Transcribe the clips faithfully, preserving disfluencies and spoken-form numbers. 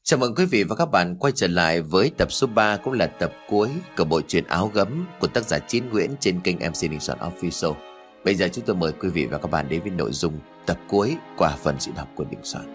Chào mừng quý vị và các bạn quay trở lại với tập số ba, cũng là tập cuối của bộ truyện Áo Gấm của tác giả Chín Nguyễn trên kênh em xê Đình Soạn Official. Bây giờ chúng tôi mời quý vị và các bạn đến với nội dung tập cuối qua phần diễn đọc của Đình Soạn.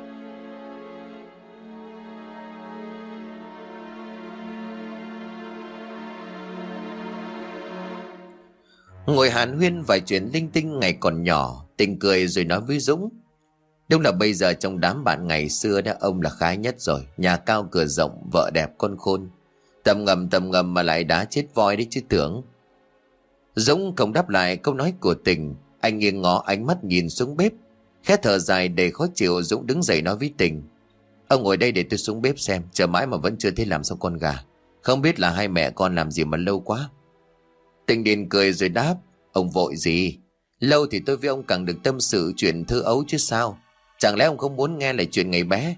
Ngồi hàn huyên vài chuyện linh tinh ngày còn nhỏ, Tình cười rồi nói với Dũng: Đúng là bây giờ trong đám bạn ngày xưa đó, ông là khá nhất rồi. Nhà cao cửa rộng, vợ đẹp con khôn. Tầm ngầm tầm ngầm mà lại đá chết voi đấy chứ tưởng. Dũng không đáp lại câu nói của Tình. Anh nghiêng ngó ánh mắt nhìn xuống bếp. Khẽ thở dài đầy khó chịu, Dũng đứng dậy nói với Tình: Ông ngồi đây để tôi xuống bếp xem. Chờ mãi mà vẫn chưa thấy làm xong con gà. Không biết là hai mẹ con làm gì mà lâu quá. Tình điền cười rồi đáp: Ông vội gì? Lâu thì tôi với ông càng được tâm sự chuyện thơ ấu chứ sao. Chẳng lẽ ông không muốn nghe lại chuyện ngày bé?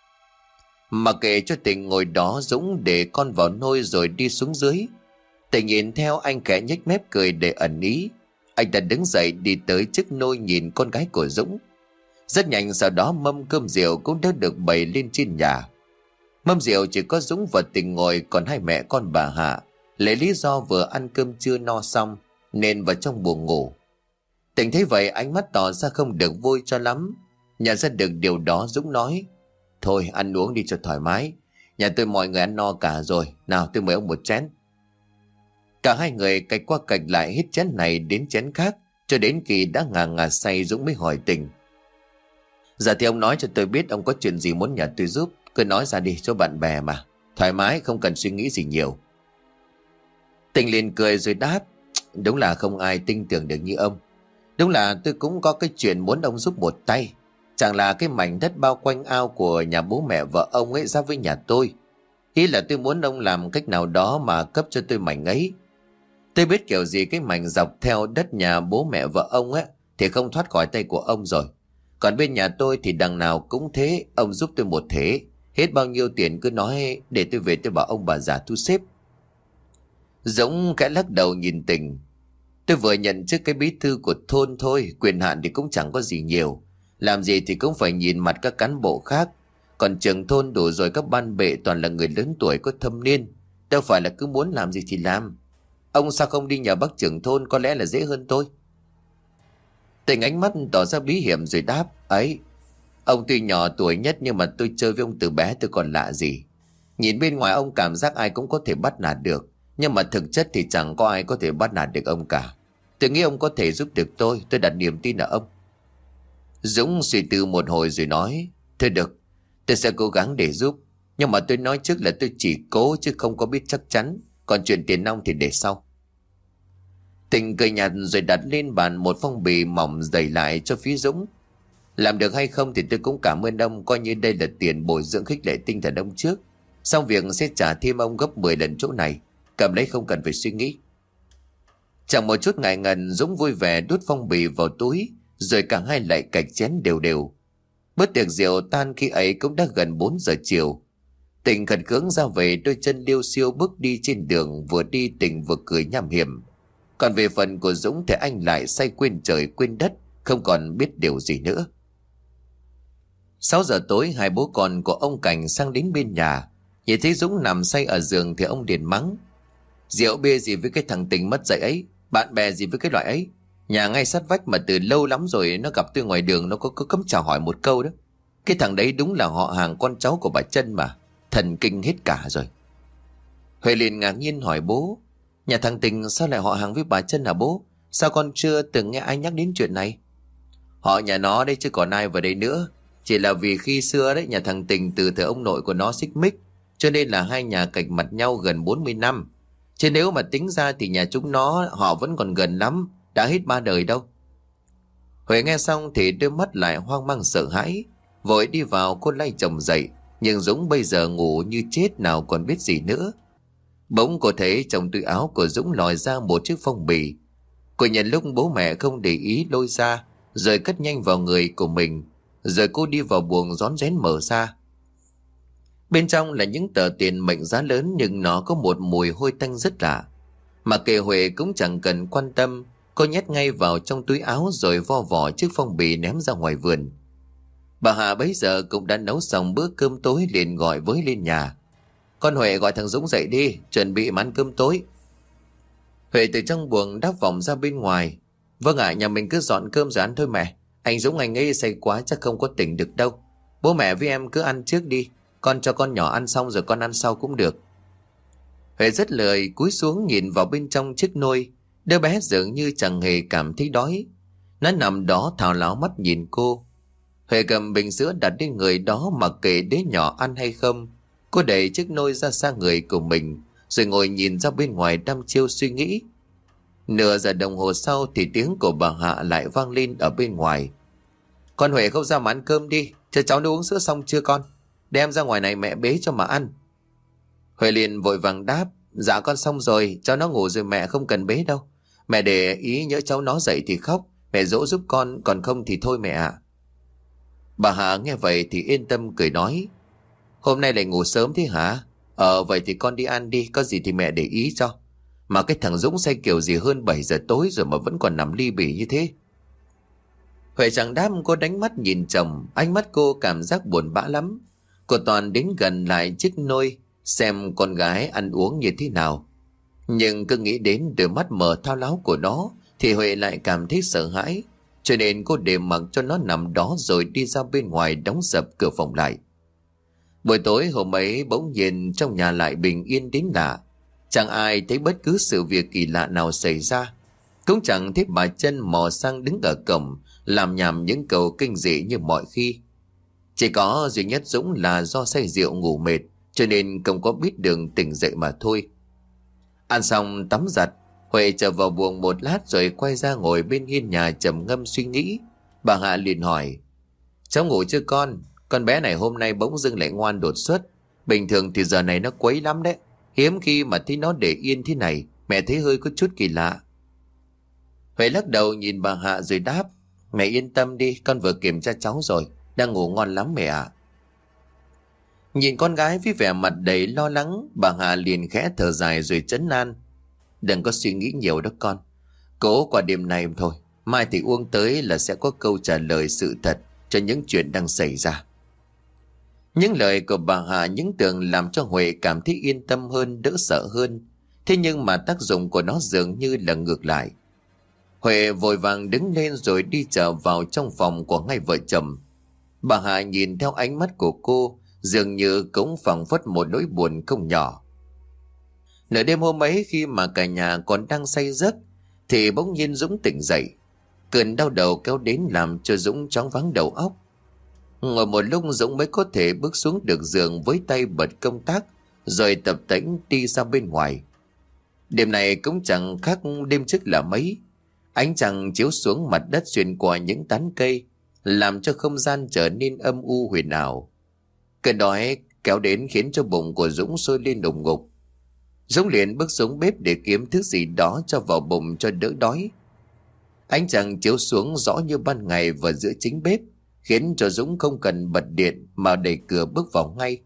Mà kệ cho Tình ngồi đó, Dũng để con vào nôi rồi đi xuống dưới. Tình nhìn theo anh khẽ nhếch mép cười để ẩn ý. Anh ta đứng dậy đi tới trước nôi nhìn con gái của Dũng. Rất nhanh sau đó mâm cơm rượu cũng đã được bày lên trên nhà. Mâm rượu chỉ có Dũng và Tình ngồi, còn hai mẹ con bà Hạ lấy lý do vừa ăn cơm trưa no xong nên vào trong buồng ngủ. Tình thấy vậy ánh mắt tỏ ra không được vui cho lắm. Nhận ra được điều đó, Dũng nói: Thôi ăn uống đi cho thoải mái. Nhà tôi mọi người ăn no cả rồi. Nào tôi mời ông một chén. Cả hai người cạch qua cạch lại hết chén này đến chén khác, cho đến khi đã ngà ngà say, Dũng mới hỏi Tình: Dạ thì ông nói cho tôi biết ông có chuyện gì muốn nhờ tôi giúp. Cứ nói ra đi, cho bạn bè mà. Thoải mái, không cần suy nghĩ gì nhiều. Tình liền cười rồi đáp: Đúng là không ai tin tưởng được như ông. Đúng là tôi cũng có cái chuyện muốn ông giúp một tay. Chẳng là cái mảnh đất bao quanh ao của nhà bố mẹ vợ ông ấy ra với nhà tôi. Ý là tôi muốn ông làm cách nào đó mà cấp cho tôi mảnh ấy. Tôi biết kiểu gì cái mảnh dọc theo đất nhà bố mẹ vợ ông ấy thì không thoát khỏi tay của ông rồi. Còn bên nhà tôi thì đằng nào cũng thế. Ông giúp tôi một thế. Hết bao nhiêu tiền cứ nói để tôi về tôi bảo ông bà già thu xếp. Dũng khẽ lắc đầu nhìn Tình: Tôi vừa nhận chức cái bí thư của thôn thôi, quyền hạn thì cũng chẳng có gì nhiều. Làm gì thì cũng phải nhìn mặt các cán bộ khác. Còn trưởng thôn đủ rồi, các ban bệ toàn là người lớn tuổi có thâm niên. Đâu phải là cứ muốn làm gì thì làm. Ông sao không đi nhờ bác trưởng thôn, có lẽ là dễ hơn tôi. Tình ánh mắt tỏ ra bí hiểm rồi đáp: Ấy, ông tuy nhỏ tuổi nhất nhưng mà tôi chơi với ông từ bé tôi còn lạ gì. Nhìn bên ngoài ông cảm giác ai cũng có thể bắt nạt được, nhưng mà thực chất thì chẳng có ai có thể bắt nạt được ông cả. Tôi nghĩ ông có thể giúp được tôi. Tôi đặt niềm tin ở ông. Dũng suy tư một hồi rồi nói: Thôi được, tôi sẽ cố gắng để giúp. Nhưng mà tôi nói trước là tôi chỉ cố chứ không có biết chắc chắn. Còn chuyện tiền nong thì để sau. Tình cười nhạt rồi đặt lên bàn một phong bì mỏng dày lại cho phía Dũng. Làm được hay không thì tôi cũng cảm ơn ông. Coi như đây là tiền bồi dưỡng khích lệ tinh thần ông trước. Xong việc sẽ trả thêm ông gấp mười lần chỗ này. Cầm lấy không cần phải suy nghĩ. Chẳng một chút ngại ngần, Dũng vui vẻ đút phong bì vào túi. Rồi cả hai lại cạch chén đều đều. Bữa tiệc rượu tan khi ấy cũng đã gần bốn giờ chiều. Tình khẩn khướng ra về, đôi chân liêu xiêu bước đi trên đường. Vừa đi Tình vừa cười nham hiểm. Còn về phần của Dũng thì anh lại say quên trời quên đất, không còn biết điều gì nữa. Sáu giờ tối, hai bố con của ông Cảnh sang đến bên nhà. Nhìn thấy Dũng nằm say ở giường thì ông liền mắng: Rượu bia gì với cái thằng Tình mất dạy ấy, bạn bè gì với cái loại ấy. Nhà ngay sát vách mà từ lâu lắm rồi nó gặp tôi ngoài đường nó có, có cấm chào hỏi một câu đó. Cái thằng đấy đúng là họ hàng con cháu của bà Trân mà. Thần kinh hết cả rồi. Huệ liền ngạc nhiên hỏi bố: Nhà thằng Tình sao lại họ hàng với bà Trân hả bố? Sao con chưa từng nghe ai nhắc đến chuyện này? Họ nhà nó đây chứ còn ai vào đây nữa. Chỉ là vì khi xưa đấy nhà thằng Tình từ thời ông nội của nó xích mích, cho nên là hai nhà cạch mặt nhau gần bốn mươi năm. Chứ nếu mà tính ra thì nhà chúng nó họ vẫn còn gần lắm, đã hết ba đời đâu. Huệ nghe xong thì đôi mắt lại hoang mang sợ hãi. Vội đi vào cô lay chồng dậy. Nhưng Dũng bây giờ ngủ như chết, nào còn biết gì nữa. Bỗng cô thấy trong túi áo của Dũng lòi ra một chiếc phong bì. Cô nhận lúc bố mẹ không để ý lôi ra, rồi cất nhanh vào người của mình. Rồi cô đi vào buồng rón rén mở ra. Bên trong là những tờ tiền mệnh giá lớn, nhưng nó có một mùi hôi tanh rất lạ. Mà kệ Huệ cũng chẳng cần quan tâm, cô nhét ngay vào trong túi áo rồi vo vỏ chiếc phong bì ném ra ngoài vườn. Bà Hạ bấy giờ cũng đã nấu xong bữa cơm tối, liền gọi với lên nhà: Con Huệ gọi thằng Dũng dậy đi, chuẩn bị ăn cơm tối. Huệ từ trong buồng đáp vọng ra bên ngoài: Vâng ạ, nhà mình cứ dọn cơm rồi ăn thôi mẹ. Anh Dũng anh ấy say quá chắc không có tỉnh được đâu. Bố mẹ với em cứ ăn trước đi, con cho con nhỏ ăn xong rồi con ăn sau cũng được. Huệ rất lời cúi xuống nhìn vào bên trong chiếc nôi. Đứa bé dường như chẳng hề cảm thấy đói. Nó nằm đó thao láo mắt nhìn cô. Huệ cầm bình sữa đặt lên người đó, mặc kệ đứa nhỏ ăn hay không. Cô đẩy chiếc nôi ra xa người của mình, rồi ngồi nhìn ra bên ngoài đăm chiêu suy nghĩ. Nửa giờ đồng hồ sau thì tiếng của bà Hạ lại vang lên ở bên ngoài: Con Huệ không ra mà ăn cơm đi, cho cháu nó uống sữa xong chưa con? Đem ra ngoài này mẹ bế cho mà ăn. Huệ liền vội vàng đáp: Dạ con xong rồi, cháu nó ngủ rồi mẹ, không cần bế đâu. Mẹ để ý nhỡ cháu nó dậy thì khóc, mẹ dỗ giúp con, còn không thì thôi mẹ ạ. Bà Hạ nghe vậy thì yên tâm cười nói: Hôm nay lại ngủ sớm thế hả? Ờ vậy thì con đi ăn đi, có gì thì mẹ để ý cho. Mà cái thằng Dũng say kiểu gì hơn bảy giờ tối rồi mà vẫn còn nằm li bỉ như thế. Huệ chẳng đáp, cô đánh mắt nhìn chồng. Ánh mắt cô cảm giác buồn bã lắm. Cô toàn đến gần lại chiếc nôi, xem con gái ăn uống như thế nào. Nhưng cứ nghĩ đến đôi mắt mở thao láo của nó thì Huệ lại cảm thấy sợ hãi. Cho nên cô để mặc cho nó nằm đó, rồi đi ra bên ngoài đóng sập cửa phòng lại. Buổi tối hôm ấy bỗng nhiên trong nhà lại bình yên đến lạ. Chẳng ai thấy bất cứ sự việc kỳ lạ nào xảy ra. Cũng chẳng thấy bà Trân mò sang đứng ở cổng làm nhảm những câu kinh dị như mọi khi. Chỉ có duy nhất Dũng là do say rượu ngủ mệt, cho nên không có biết đường tỉnh dậy mà thôi. Ăn xong tắm giặt, Huệ trở vào buồng một lát rồi quay ra ngồi bên hiên nhà trầm ngâm suy nghĩ. Bà Hạ liền hỏi: Cháu ngủ chưa con? Con bé này hôm nay bỗng dưng lại ngoan đột xuất. Bình thường thì giờ này nó quấy lắm đấy. Hiếm khi mà thấy nó để yên thế này, mẹ thấy hơi có chút kỳ lạ. Huệ lắc đầu nhìn bà Hạ rồi đáp: Mẹ yên tâm đi, con vừa kiểm tra cháu rồi, đang ngủ ngon lắm mẹ ạ. Nhìn con gái với vẻ mặt đầy lo lắng, bà Hạ liền khẽ thở dài rồi trấn an: Đừng có suy nghĩ nhiều đó con. Cố qua đêm nay thôi, mai thì Uông tới là sẽ có câu trả lời sự thật cho những chuyện đang xảy ra. Những lời của bà Hạ những tưởng làm cho Huệ cảm thấy yên tâm hơn, đỡ sợ hơn. Thế nhưng mà tác dụng của nó dường như là ngược lại. Huệ vội vàng đứng lên rồi đi trở vào trong phòng của hai vợ chồng. Bà Hạ nhìn theo ánh mắt của cô, dường như cũng phảng phất một nỗi buồn không nhỏ. Nửa đêm hôm ấy, khi mà cả nhà còn đang say giấc, thì bỗng nhiên Dũng tỉnh dậy. Cơn đau đầu kéo đến làm cho Dũng choáng váng đầu óc. Ngồi một lúc Dũng mới có thể bước xuống được giường với tay bật công tắc, rồi tập tễnh đi ra bên ngoài. Đêm này cũng chẳng khác đêm trước là mấy. Ánh trăng chiếu xuống mặt đất xuyên qua những tán cây, làm cho không gian trở nên âm u huyền ảo. Cơn đói kéo đến khiến cho bụng của Dũng sôi lên đùng ngục. Dũng liền bước xuống bếp để kiếm thứ gì đó cho vào bụng cho đỡ đói. Ánh trăng chiếu xuống rõ như ban ngày vào giữa chính bếp, khiến cho Dũng không cần bật điện mà đẩy cửa bước vào ngay.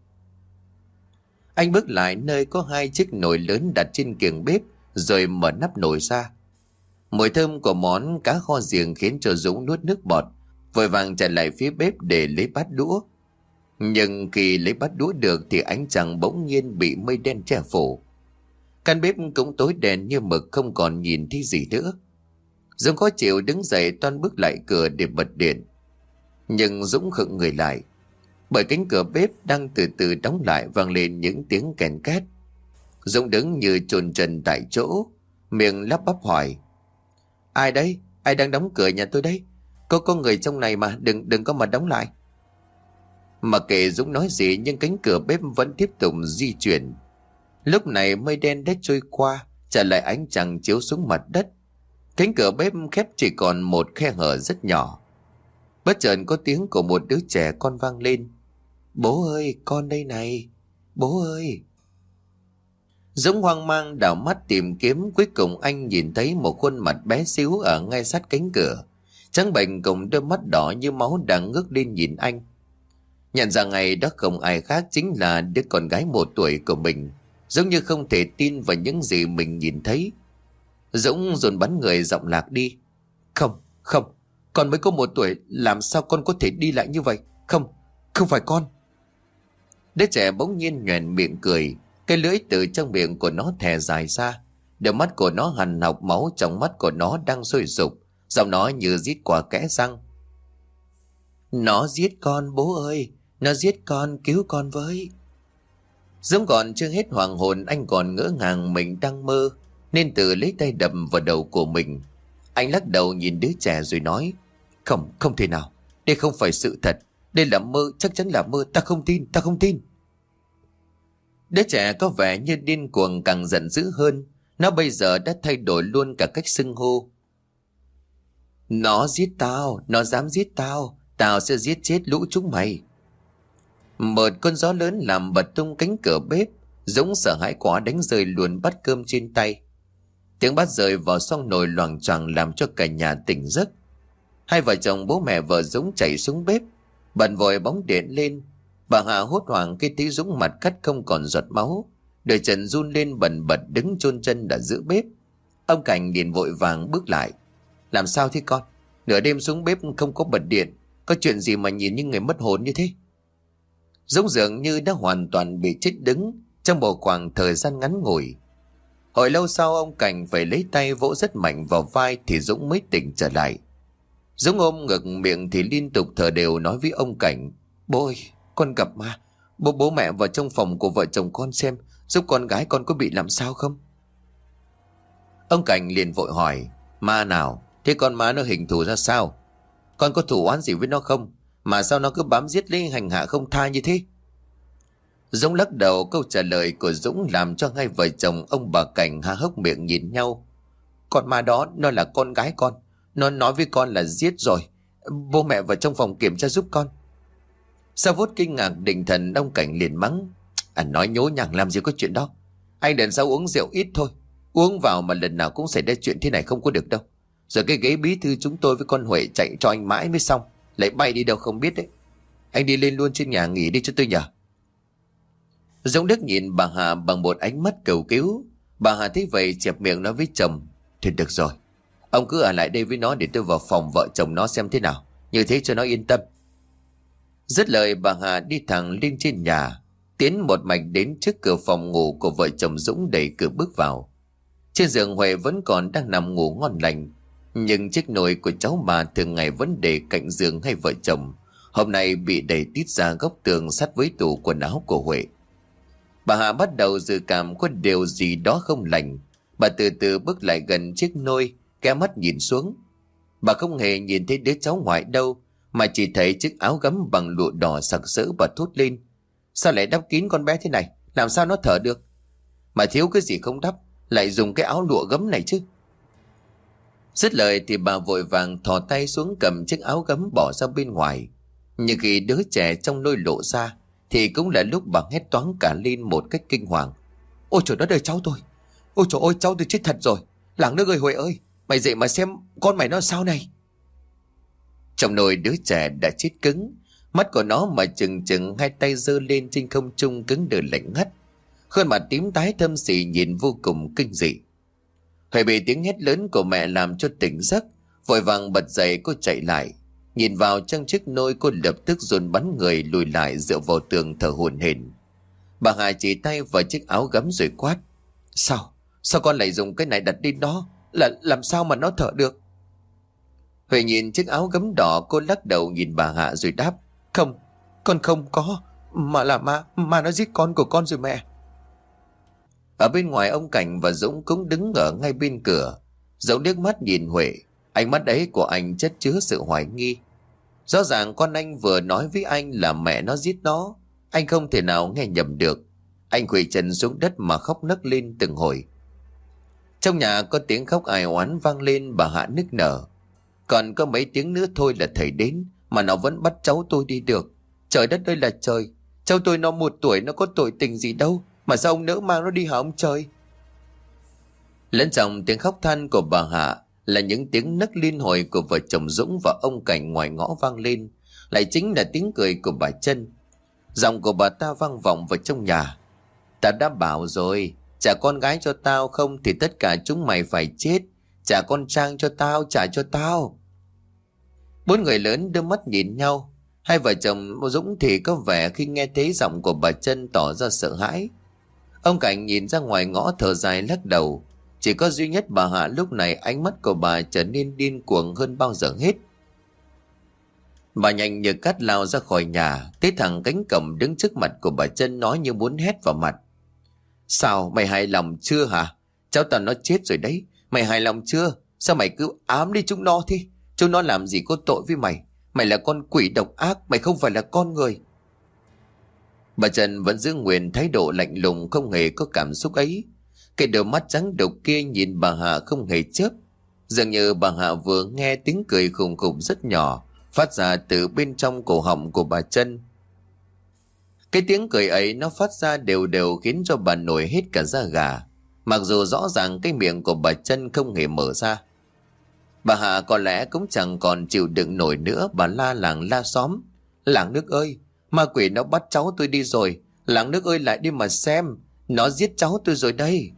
Anh bước lại nơi có hai chiếc nồi lớn đặt trên kiềng bếp, rồi mở nắp nồi ra. Mùi thơm của món cá kho giềng khiến cho Dũng nuốt nước bọt, vội vàng chạy lại phía bếp để lấy bát đũa. Nhưng khi lấy bát đũa được thì ánh trăng bỗng nhiên bị mây đen che phủ. Căn bếp cũng tối đen như mực, không còn nhìn thấy gì nữa. Dũng khó chịu đứng dậy toan bước lại cửa để bật điện. Nhưng Dũng khựng người lại, bởi cánh cửa bếp đang từ từ đóng lại, vang lên những tiếng kèn két. Dũng đứng như chôn chân tại chỗ, miệng lắp bắp hỏi: Ai đấy? Ai đang đóng cửa nhà tôi đấy? Có có người trong này mà, đừng đừng có mà đóng lại. Mặc kệ Dũng nói gì nhưng cánh cửa bếp vẫn tiếp tục di chuyển. Lúc này mây đen đã trôi qua, trả lại ánh trăng chiếu xuống mặt đất. Cánh cửa bếp khép chỉ còn một khe hở rất nhỏ. Bất chợt có tiếng của một đứa trẻ con vang lên: Bố ơi, con đây này, bố ơi. Dũng hoang mang đảo mắt tìm kiếm, cuối cùng anh nhìn thấy một khuôn mặt bé xíu ở ngay sát cánh cửa, trắng bệch cùng đôi mắt đỏ như máu đang ngước lên nhìn anh. Nhận ra ngày đó không ai khác chính là đứa con gái một tuổi của mình, giống như không thể tin vào những gì mình nhìn thấy. Dũng dồn bắn người giọng lạc đi: Không, không, con mới có một tuổi, làm sao con có thể đi lại như vậy? Không, không phải con. Đứa trẻ bỗng nhiên nhoẻn miệng cười. Cái lưỡi từ trong miệng của nó thè dài ra. Đôi mắt của nó hằn học máu, trong mắt của nó đang sôi sục. Giọng nói như rít qua kẽ răng. Nó giết con bố ơi, nó giết con, cứu con với. Dũng còn chưa hết hoàng hồn, anh còn ngỡ ngàng mình đang mơ, nên tự lấy tay đập vào đầu của mình. Anh lắc đầu nhìn đứa trẻ rồi nói, Không, không thể nào, đây không phải sự thật. Đây là mơ, chắc chắn là mơ, ta không tin, ta không tin. Đứa trẻ có vẻ như điên cuồng, càng giận dữ hơn. Nó bây giờ đã thay đổi luôn cả cách xưng hô. Nó giết tao, nó dám giết tao, tao sẽ giết chết lũ chúng mày. Một cơn gió lớn làm bật tung cánh cửa bếp. Dũng sợ hãi quá đánh rơi luôn bát cơm trên tay. Tiếng bát rơi vào xoong nồi loằng choàng làm cho cả nhà tỉnh giấc. Hai vợ chồng bố mẹ vợ Dũng chạy xuống bếp, bật vội bóng điện lên. Bà Hà hốt hoảng khi thấy Dũng mặt cắt không còn giọt máu, đôi chân run lên bần bật đứng chôn chân ở giữa bếp. Ông Cảnh liền vội vàng bước lại. Làm sao thế con? Nửa đêm xuống bếp không có bật điện, có chuyện gì mà nhìn như người mất hồn như thế? Dũng dường như đã hoàn toàn bị chết đứng trong một khoảng thời gian ngắn ngủi. Hồi lâu sau ông Cảnh phải lấy tay vỗ rất mạnh vào vai thì Dũng mới tỉnh trở lại. Dũng ôm ngực miệng thì liên tục thở đều nói với ông Cảnh, Bố ơi, con gặp ma. Bố bố mẹ vào trong phòng của vợ chồng con xem, giúp con gái con có bị làm sao không? Ông Cảnh liền vội hỏi, ma nào? Thế con ma nó hình thù ra sao? Con có thù oán gì với nó không? Mà sao nó cứ bám giết lấy hành hạ không tha như thế? Dũng lắc đầu, câu trả lời của Dũng làm cho hai vợ chồng ông bà Cảnh há hốc miệng nhìn nhau. Con ma đó nó là con gái con. Nó nói với con là giết rồi. Bố mẹ vào trong phòng kiểm tra giúp con. Sau phút kinh ngạc định thần, ông Cảnh liền mắng, anh nói nhố nhàng làm gì có chuyện đó. Anh lần sau uống rượu ít thôi. Uống vào mà lần nào cũng xảy ra chuyện thế này không có được đâu. Rồi cái ghế bí thư chúng tôi với con Huệ chạy cho anh mãi mới xong, lại bay đi đâu không biết đấy. Anh đi lên luôn trên nhà nghỉ đi cho tôi nhờ. Dũng Đức nhìn bà Hà bằng một ánh mắt cầu cứu. Bà Hà thấy vậy chẹp miệng nói với chồng, thôi được rồi, ông cứ ở lại đây với nó để tôi vào phòng vợ chồng nó xem thế nào, như thế cho nó yên tâm. Dứt lời bà Hà đi thẳng lên trên nhà, tiến một mạch đến trước cửa phòng ngủ của vợ chồng Dũng, đẩy cửa bước vào. Trên giường Huệ vẫn còn đang nằm ngủ ngon lành, nhưng chiếc nồi của cháu bà thường ngày vẫn để cạnh giường hai vợ chồng, hôm nay bị đẩy tít ra góc tường sát với tủ quần áo của Huệ. Bà Hà bắt đầu dự cảm có điều gì đó không lành. Bà từ từ bước lại gần chiếc nôi, kéo mắt nhìn xuống. Bà không hề nhìn thấy đứa cháu ngoại đâu, mà chỉ thấy chiếc áo gấm bằng lụa đỏ sặc sỡ. Bà thốt lên, sao lại đắp kín con bé thế này? Làm sao nó thở được? Mà thiếu cái gì không đắp, lại dùng cái áo lụa gấm này chứ? Dứt lời thì bà vội vàng thò tay xuống cầm chiếc áo gấm bỏ ra bên ngoài. Nhưng khi đứa trẻ trong nôi lộ ra thì cũng là lúc bà hét toáng cả lên một cách kinh hoàng. Ôi trời đất ơi, cháu tôi! Ôi trời ơi, cháu tôi chết thật rồi! Làng nước ơi, Huệ ơi, mày dậy mà xem con mày nó sao này! Trong nồi đứa trẻ đã chết cứng, mắt của nó mà chừng chừng, hai tay giơ lên trên không trung cứng đờ lạnh ngắt, khuôn mặt tím tái thâm xì nhìn vô cùng kinh dị. Huệ bị tiếng hét lớn của mẹ làm cho tỉnh giấc, vội vàng bật dậy. Cô chạy lại, nhìn vào trong chiếc nôi, cô lập tức dồn bắn người lùi lại dựa vào tường thở hổn hển. Bà Hà chỉ tay vào chiếc áo gấm rồi quát, Sao? Sao con lại dùng cái này đặt lên đó? Là làm sao mà nó thở được? Huệ nhìn chiếc áo gấm đỏ, cô lắc đầu nhìn bà Hạ rồi đáp, Không, con không có, mà là ma, ma nó giết con của con rồi mẹ. Ở bên ngoài ông Cảnh và Dũng cũng đứng ở ngay bên cửa. Dũng liếc mắt nhìn Huệ, ánh mắt ấy của anh chất chứa sự hoài nghi. Rõ ràng con anh vừa nói với anh là mẹ nó giết nó, anh không thể nào nghe nhầm được. Anh quỳ chân xuống đất mà khóc nấc lên từng hồi. Trong nhà có tiếng khóc ai oán vang lên, bà Hạ nức nở. Còn có mấy tiếng nữa thôi là thầy đến, mà nó vẫn bắt cháu tôi đi được. Trời đất ơi là trời, cháu tôi nó một tuổi, nó có tội tình gì đâu, mà sao ông nỡ mang nó đi hả ông trời? Lẫn trong tiếng khóc than của bà Hạ là những tiếng nấc liên hồi của vợ chồng Dũng và ông Cảnh ngoài ngõ vang lên, lại chính là tiếng cười của bà Trân. Giọng của bà ta vang vọng vào trong nhà, Ta đã bảo rồi, trả con gái cho tao không thì tất cả chúng mày phải chết. Trả con Trang cho tao, trả cho tao. Bốn người lớn đưa mắt nhìn nhau. Hai vợ chồng Dũng thì có vẻ khi nghe thấy giọng của bà Trân tỏ ra sợ hãi. Ông Cảnh nhìn ra ngoài ngõ thở dài lắc đầu. Chỉ có duy nhất bà Hạ lúc này ánh mắt của bà trở nên điên cuồng hơn bao giờ hết. Bà nhanh như cắt lao ra khỏi nhà, thấy thằng cánh cổng đứng trước mặt của bà Trân nói như muốn hét vào mặt. Sao mày hài lòng chưa hả? Cháu tao nó chết rồi đấy. Mày hài lòng chưa? Sao mày cứ ám đi chúng nó thế? Chúng nó làm gì có tội với mày? Mày là con quỷ độc ác, mày không phải là con người. Bà Trân vẫn giữ nguyên thái độ lạnh lùng, không hề có cảm xúc ấy. Cái đôi mắt trắng đục kia nhìn bà Hạ không hề chớp. Dường như bà Hạ vừa nghe tiếng cười khùng khùng rất nhỏ phát ra từ bên trong cổ họng của bà Trân. Cái tiếng cười ấy nó phát ra đều đều khiến cho bà nổi hết cả da gà, mặc dù rõ ràng cái miệng của bà Trân không hề mở ra. Bà Hạ có lẽ cũng chẳng còn chịu đựng nổi nữa, bà la làng la xóm. Làng nước ơi, ma quỷ nó bắt cháu tôi đi rồi. Làng nước ơi, lại đi mà xem, nó giết cháu tôi rồi đây.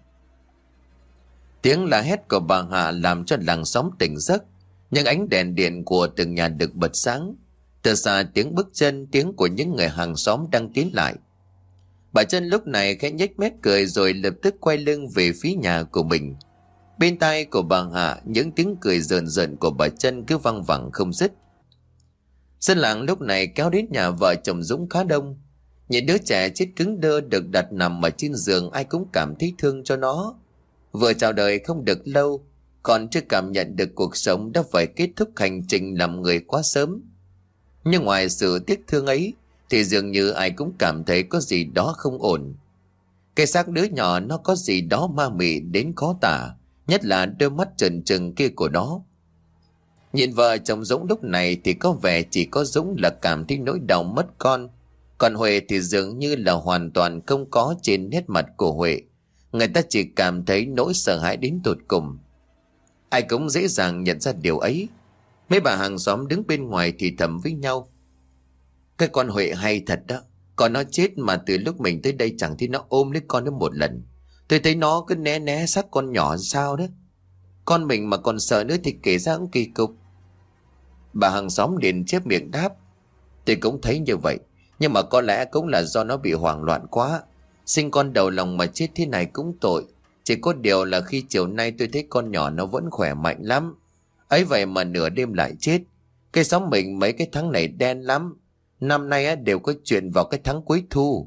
Tiếng la hét của bà Hạ làm cho làng xóm tỉnh giấc. Những ánh đèn điện của từng nhà được bật sáng. Từ xa tiếng bước chân, tiếng của những người hàng xóm đang tiến lại. Bà Trân lúc này khẽ nhếch mép cười rồi lập tức quay lưng về phía nhà của mình. Bên tai của bà Hạ, những tiếng cười rờn rợn của bà Trân cứ văng vẳng không dứt. Dân làng lúc này kéo đến nhà vợ chồng Dũng khá đông. Những đứa trẻ chết cứng đơ được đặt nằm ở trên giường, ai cũng cảm thấy thương cho nó. Vừa chào đời không được lâu, còn chưa cảm nhận được cuộc sống đã phải kết thúc hành trình làm người quá sớm. Nhưng ngoài sự tiếc thương ấy thì dường như ai cũng cảm thấy có gì đó không ổn. Cái xác đứa nhỏ nó có gì đó ma mị đến khó tả, nhất là đôi mắt trừng trừng kia của nó. Nhìn vợ chồng Dũng lúc này thì có vẻ chỉ có Dũng là cảm thấy nỗi đau mất con, còn Huệ thì dường như là hoàn toàn không có trên nét mặt của Huệ. Người ta chỉ cảm thấy nỗi sợ hãi đến tột cùng. Ai cũng dễ dàng nhận ra điều ấy. Mấy bà hàng xóm đứng bên ngoài thì thầm với nhau. Cái con Huệ hay thật đó. Còn nó chết mà từ lúc mình tới đây chẳng thấy nó ôm lấy con đến một lần. Tôi thấy nó cứ né né xác con nhỏ sao đó. Con mình mà còn sợ nữa thì kể ra cũng kỳ cục. Bà hàng xóm liền chép miệng đáp. Tôi cũng thấy như vậy. Nhưng mà có lẽ cũng là do nó bị hoảng loạn quá. Sinh con đầu lòng mà chết thế này cũng tội. Chỉ có điều là khi chiều nay tôi thấy con nhỏ nó vẫn khỏe mạnh lắm. Ấy vậy mà nửa đêm lại chết. Cái xóm mình mấy cái tháng này đen lắm. Năm nay á, đều có chuyện vào cái tháng cuối thu.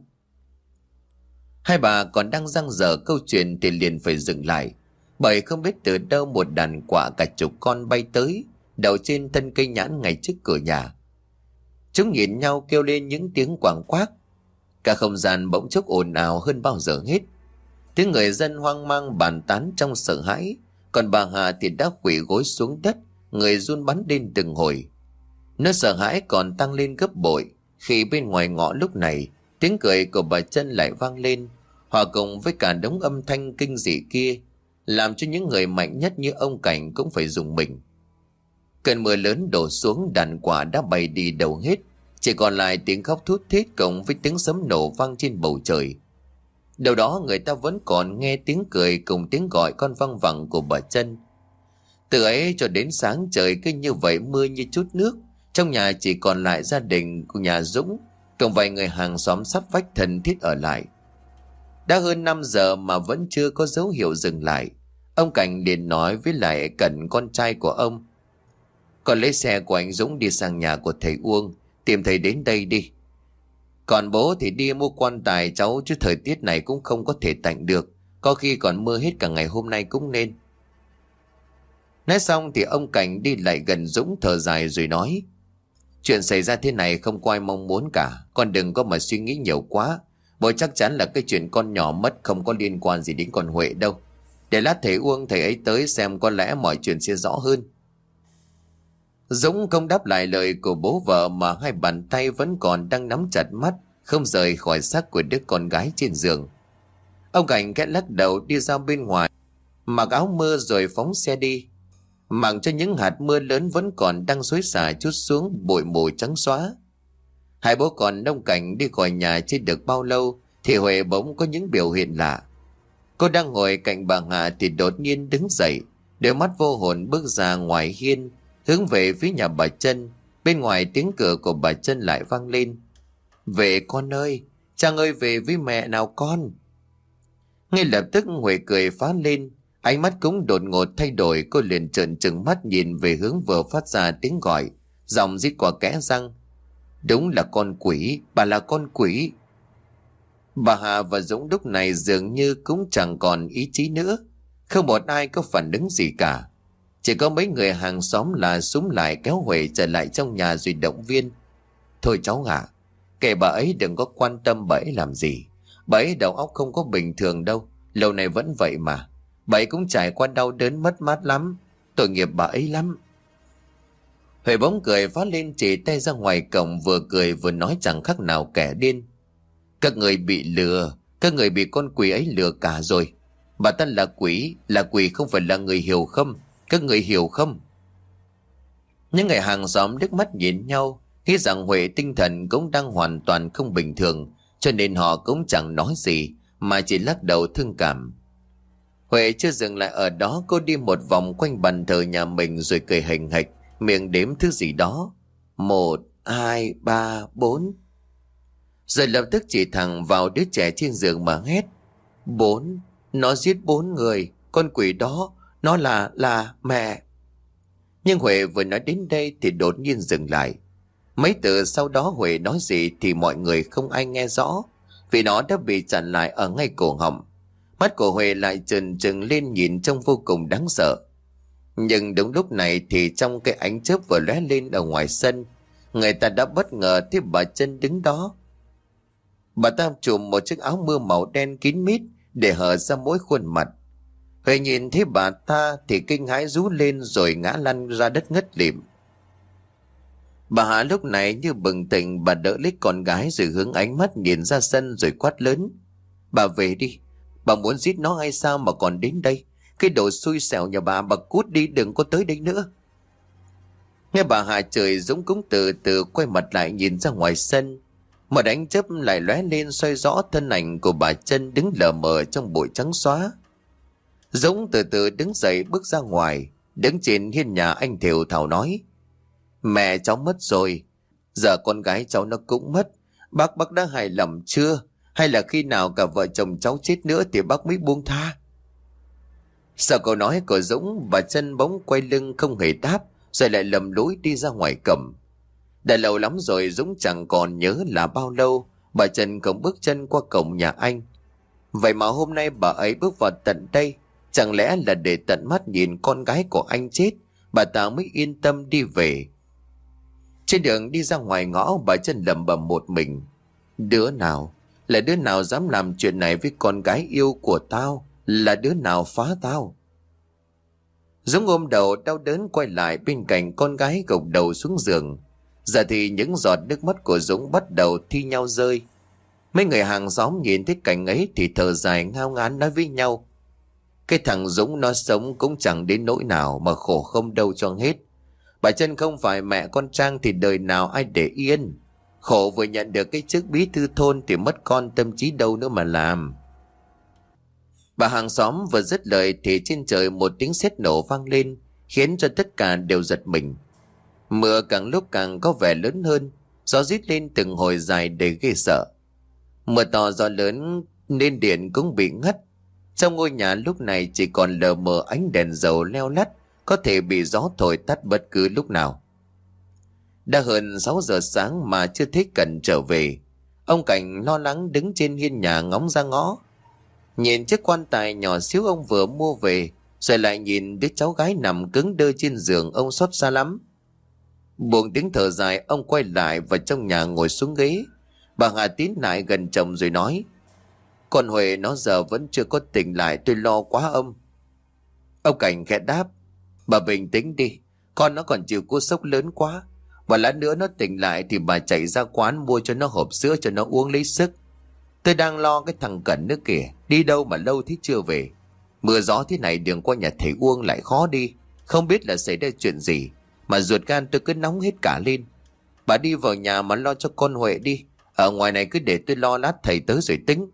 Hai bà còn đang dang dở câu chuyện thì liền phải dừng lại. Bởi không biết từ đâu một đàn quạ cả chục con bay tới, đậu trên thân cây nhãn ngay trước cửa nhà. Chúng nhìn nhau kêu lên những tiếng quảng quác. Cả không gian bỗng chốc ồn ào hơn bao giờ hết. Tiếng người dân hoang mang bàn tán trong sợ hãi. Còn bà Hà thì đã quỳ gối xuống đất, người run bắn lên từng hồi. Nỗi sợ hãi còn tăng lên gấp bội khi bên ngoài ngõ lúc này tiếng cười của bà Trân lại vang lên, hòa cùng với cả đống âm thanh kinh dị kia, làm cho những người mạnh nhất như ông Cảnh cũng phải rùng mình. Cơn mưa lớn đổ xuống, đàn quạ đã bay đi đâu hết, chỉ còn lại tiếng khóc thút thít cộng với tiếng sấm nổ vang trên bầu trời. Đâu đó người ta vẫn còn nghe tiếng cười cùng tiếng gọi con văng vẳng của bà Trân. Từ ấy cho đến sáng trời cứ như vậy mưa như chút nước. Trong nhà chỉ còn lại gia đình của nhà Dũng cùng vài người hàng xóm sắp vách thân thiết ở lại. Đã hơn năm giờ mà vẫn chưa có dấu hiệu dừng lại. Ông Cảnh liền nói với lại Cẩn, con trai của ông: Con lấy xe của anh Dũng đi sang nhà của thầy Uông, tìm thầy đến đây đi. Còn bố thì đi mua quan tài cháu, chứ thời tiết này cũng không có thể tạnh được. Có khi còn mưa hết cả ngày hôm nay cũng nên. Nói xong thì ông Cảnh đi lại gần Dũng thở dài rồi nói: Chuyện xảy ra thế này không có ai mong muốn cả. Con đừng có mà suy nghĩ nhiều quá. Bởi chắc chắn là cái chuyện con nhỏ mất không có liên quan gì đến con Huệ đâu. Để lát thầy Uông thầy ấy tới xem có lẽ mọi chuyện sẽ rõ hơn. Dũng không đáp lại lời của bố vợ mà hai bàn tay vẫn còn đang nắm chặt mắt, không rời khỏi xác của đứa con gái trên giường. Ông Cảnh khẽ lắc đầu đi ra bên ngoài, mặc áo mưa rồi phóng xe đi, mặc cho những hạt mưa lớn vẫn còn đang xối xả chút xuống bụi mù trắng xóa. Hai bố con ông Cảnh đi khỏi nhà chưa được bao lâu thì Huệ bỗng có những biểu hiện lạ. Cô đang ngồi cạnh bà Hạ thì đột nhiên đứng dậy, đôi mắt vô hồn bước ra ngoài hiên, hướng về phía nhà bà Trân. Bên ngoài tiếng cửa của bà Trân lại vang lên. Về con ơi, Trang ơi về với mẹ nào con. Ngay lập tức Huệ cười phá lên. Ánh mắt cũng đột ngột thay đổi. Cô liền trợn trừng mắt nhìn về hướng vừa phát ra tiếng gọi. Giọng rít qua kẽ răng. Đúng là con quỷ, bà là con quỷ. Bà Hà và Dũng lúc này dường như cũng chẳng còn ý chí nữa. Không một ai có phản ứng gì cả. Chỉ có mấy người hàng xóm là súng lại kéo Huệ trở lại trong nhà rồi động viên. Thôi cháu ạ, kể bà ấy đừng có quan tâm bà ấy làm gì. Bà ấy đầu óc không có bình thường đâu. Lâu nay vẫn vậy mà. Bà ấy cũng trải qua đau đớn mất mát lắm. Tội nghiệp bà ấy lắm. Huệ bỗng cười phá lên, chỉ tay ra ngoài cổng, vừa cười vừa nói chẳng khác nào kẻ điên. Các người bị lừa. Các người bị con quỷ ấy lừa cả rồi. Bà ta là quỷ. Là quỷ không phải là người, hiểu không? Các người hiểu không? Những người hàng xóm liếc mắt nhìn nhau, nghĩ rằng Huệ tinh thần cũng đang hoàn toàn không bình thường, cho nên họ cũng chẳng nói gì mà chỉ lắc đầu thương cảm. Huệ chưa dừng lại ở đó, cô đi một vòng quanh bàn thờ nhà mình rồi cười hình hạch, miệng đếm thứ gì đó. Một, hai, ba, bốn. Rồi lập tức chỉ thẳng vào đứa trẻ trên giường mà hét. Bốn, nó giết bốn người. Con quỷ đó, nó là, là mẹ. Nhưng Huệ vừa nói đến đây thì đột nhiên dừng lại. Mấy từ sau đó Huệ nói gì thì mọi người không ai nghe rõ, vì nó đã bị chặn lại ở ngay cổ họng. Mắt của Huệ lại trừng trừng lên nhìn trông vô cùng đáng sợ. Nhưng đúng lúc này thì trong cái ánh chớp vừa lóe lên ở ngoài sân, người ta đã bất ngờ thấy bà Trân đứng đó. Bà ta trùm một chiếc áo mưa màu đen kín mít để hở ra mỗi khuôn mặt. Huệ nhìn thấy bà ta thì kinh hãi rú lên rồi ngã lăn ra đất ngất lịm. Bà Hạ lúc này như bừng tỉnh, bà đỡ lấy con gái rồi hướng ánh mắt nhìn ra sân rồi quát lớn. Bà về đi, bà muốn giết nó hay sao mà còn đến đây? Cái đồ xui xẻo nhà bà, bà cút đi, đừng có tới đây nữa. Nghe bà Hạ chửi, Dũng cũng từ từ quay mặt lại nhìn ra ngoài sân. Một ánh chớp lại lóe lên soi rõ thân ảnh của bà Trân đứng lờ mờ trong bụi trắng xóa. Dũng từ từ đứng dậy bước ra ngoài, đứng trên hiên nhà anh Thiều thào nói. Mẹ cháu mất rồi, giờ con gái cháu nó cũng mất. Bác bác đã hài lòng chưa? Hay là khi nào cả vợ chồng cháu chết nữa thì bác mới buông tha? Sau câu nói của Dũng, bà Trân bỗng quay lưng không hề đáp, rồi lại lầm lũi đi ra ngoài cổng. Đã lâu lắm rồi Dũng chẳng còn nhớ là bao lâu bà Trân không bước chân qua cổng nhà anh. Vậy mà hôm nay bà ấy bước vào tận đây, chẳng lẽ là để tận mắt nhìn con gái của anh chết, bà ta mới yên tâm đi về. Trên đường đi ra ngoài ngõ, bà Trân lẩm bẩm một mình. Đứa nào, là đứa nào dám làm chuyện này với con gái yêu của tao? Là đứa nào phá tao? Dũng ôm đầu đau đớn quay lại bên cạnh con gái gục đầu xuống giường. Giờ thì những giọt nước mắt của Dũng bắt đầu thi nhau rơi. Mấy người hàng xóm nhìn thấy cảnh ấy thì thở dài ngao ngán nói với nhau. Cái thằng Dũng nó sống cũng chẳng đến nỗi nào mà khổ không đâu cho hết. Bà Trân không phải mẹ con Trang thì đời nào ai để yên. Khổ vừa nhận được cái chức bí thư thôn thì mất con tâm trí đâu nữa mà làm. Bà hàng xóm vừa dứt lời thì trên trời một tiếng sét nổ vang lên, khiến cho tất cả đều giật mình. Mưa càng lúc càng có vẻ lớn hơn, gió rít lên từng hồi dài để ghê sợ. Mưa to gió lớn nên điện cũng bị ngắt. Trong ngôi nhà lúc này chỉ còn lờ mờ ánh đèn dầu leo lắt, có thể bị gió thổi tắt bất cứ lúc nào. Đã hơn sáu giờ sáng mà chưa thấy Cần trở về. Ông Cảnh lo lắng đứng trên hiên nhà ngóng ra ngõ. Nhìn chiếc quan tài nhỏ xíu ông vừa mua về, rồi lại nhìn đứa cháu gái nằm cứng đơ trên giường, ông xót xa lắm. Buông tiếng thở dài, ông quay lại vào trong nhà ngồi xuống ghế. Bà Hà tiến lại gần chồng rồi nói. Con Huệ nó giờ vẫn chưa có tỉnh lại, tôi lo quá ông. Ông Cảnh khẽ đáp. Bà bình tĩnh đi, con nó còn chịu cú sốc lớn quá. Và lát nữa nó tỉnh lại thì bà chạy ra quán mua cho nó hộp sữa cho nó uống lấy sức. Tôi đang lo cái thằng Cẩn nữa kìa, đi đâu mà lâu thế chưa về. Mưa gió thế này đường qua nhà thầy Uông lại khó đi. Không biết là xảy ra chuyện gì mà ruột gan tôi cứ nóng hết cả lên. Bà đi vào nhà mà lo cho con Huệ đi. Ở ngoài này cứ để tôi lo, lát thầy tới rồi tính.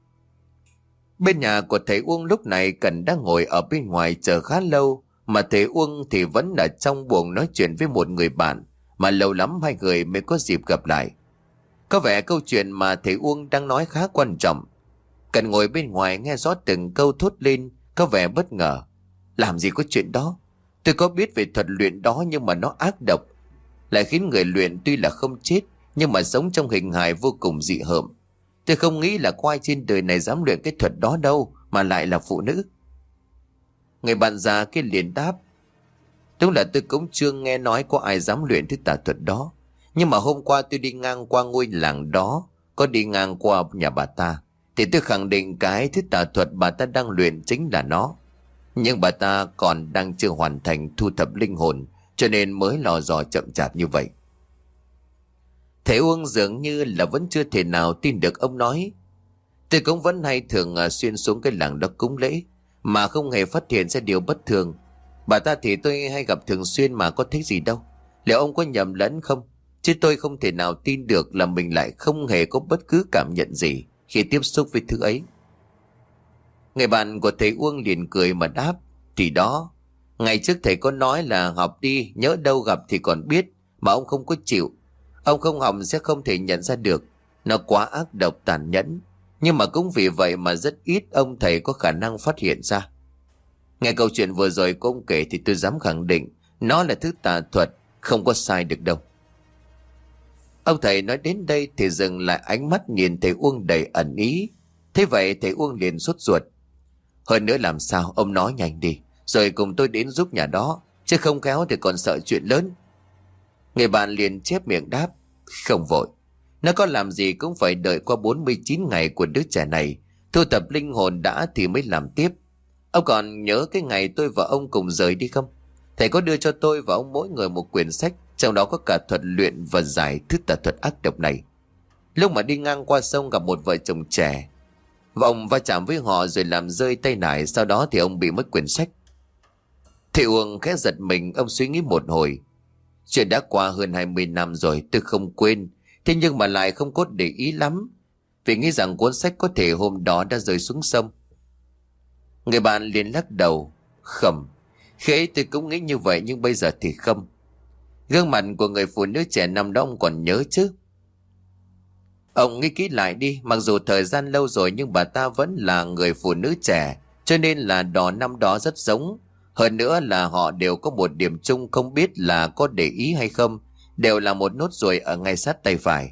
Bên nhà của thầy Uông lúc này Cẩn đang ngồi ở bên ngoài chờ khá lâu, mà thầy Uông thì vẫn ở trong buồng nói chuyện với một người bạn mà lâu lắm hai người mới có dịp gặp lại. Có vẻ câu chuyện mà thầy Uông đang nói khá quan trọng. Cần ngồi bên ngoài nghe rõ từng câu thốt lên, có vẻ bất ngờ. Làm gì có chuyện đó. Tôi có biết về thuật luyện đó, nhưng mà nó ác độc, lại khiến người luyện tuy là không chết nhưng mà sống trong hình hài vô cùng dị hợm. Tôi không nghĩ là có ai trên đời này dám luyện cái thuật đó đâu, mà lại là phụ nữ. Người bạn già kia liền đáp: Đúng là tôi cũng chưa nghe nói có ai dám luyện thứ tà thuật đó. Nhưng mà hôm qua tôi đi ngang qua ngôi làng đó, có đi ngang qua nhà bà ta, thì tôi khẳng định cái thứ tà thuật bà ta đang luyện chính là nó. Nhưng bà ta còn đang chưa hoàn thành thu thập linh hồn, cho nên mới lò dò chậm chạp như vậy. Thầy Uông dường như là vẫn chưa thể nào tin được ông nói. Tôi cũng vẫn hay thường uh, xuyên xuống cái làng đó cúng lễ, mà không hề phát hiện ra điều bất thường. Bà ta thì tôi hay gặp thường xuyên mà có thấy gì đâu. Liệu ông có nhầm lẫn không? Chứ tôi không thể nào tin được là mình lại không hề có bất cứ cảm nhận gì khi tiếp xúc với thứ ấy. Người bạn của thầy Uông liền cười mà đáp: Thì đó, ngày trước thầy có nói là học đi, nhớ đâu gặp thì còn biết, mà ông không có chịu. Ông không học sẽ không thể nhận ra được. Nó quá ác độc tàn nhẫn. Nhưng mà cũng vì vậy mà rất ít ông thầy có khả năng phát hiện ra. Nghe câu chuyện vừa rồi của ông kể thì tôi dám khẳng định nó là thứ tà thuật, không có sai được đâu. Ông thầy nói đến đây thì dừng lại, ánh mắt nhìn thầy Uông đầy ẩn ý. Thế vậy thầy Uông liền sốt ruột: Hơn nữa làm sao, ông nói nhanh đi, rồi cùng tôi đến giúp nhà đó, chứ không khéo thì còn sợ chuyện lớn. Người bạn liền chép miệng đáp: Không vội, nó có làm gì cũng phải đợi qua bốn mươi chín ngày của đứa trẻ này thu thập linh hồn đã thì mới làm tiếp. Ông còn nhớ cái ngày tôi và ông cùng rời đi không? Thầy có đưa cho tôi và ông mỗi người một quyển sách, trong đó có cả thuật luyện và giải thứ tà thuật ác độc này. Lúc mà đi ngang qua sông gặp một vợ chồng trẻ, và ông va chạm với họ rồi làm rơi tay nải, sau đó thì ông bị mất quyển sách. Thầy Uông khẽ giật mình, ông suy nghĩ một hồi. Chuyện đã qua hơn hai mươi năm rồi, tôi không quên, thế nhưng mà lại không có để ý lắm, vì nghĩ rằng cuốn sách có thể hôm đó đã rơi xuống sông. Người bạn liền lắc đầu: Không, khi ấy tôi cũng nghĩ như vậy, nhưng bây giờ thì không. Gương mặt của người phụ nữ trẻ năm đó ông còn nhớ chứ? Ông nghĩ kỹ lại đi, mặc dù thời gian lâu rồi nhưng bà ta vẫn là người phụ nữ trẻ, cho nên là đò năm đó rất giống. Hơn nữa là họ đều có một điểm chung, không biết là có để ý hay không, đều là một nốt ruồi ở ngay sát tay phải.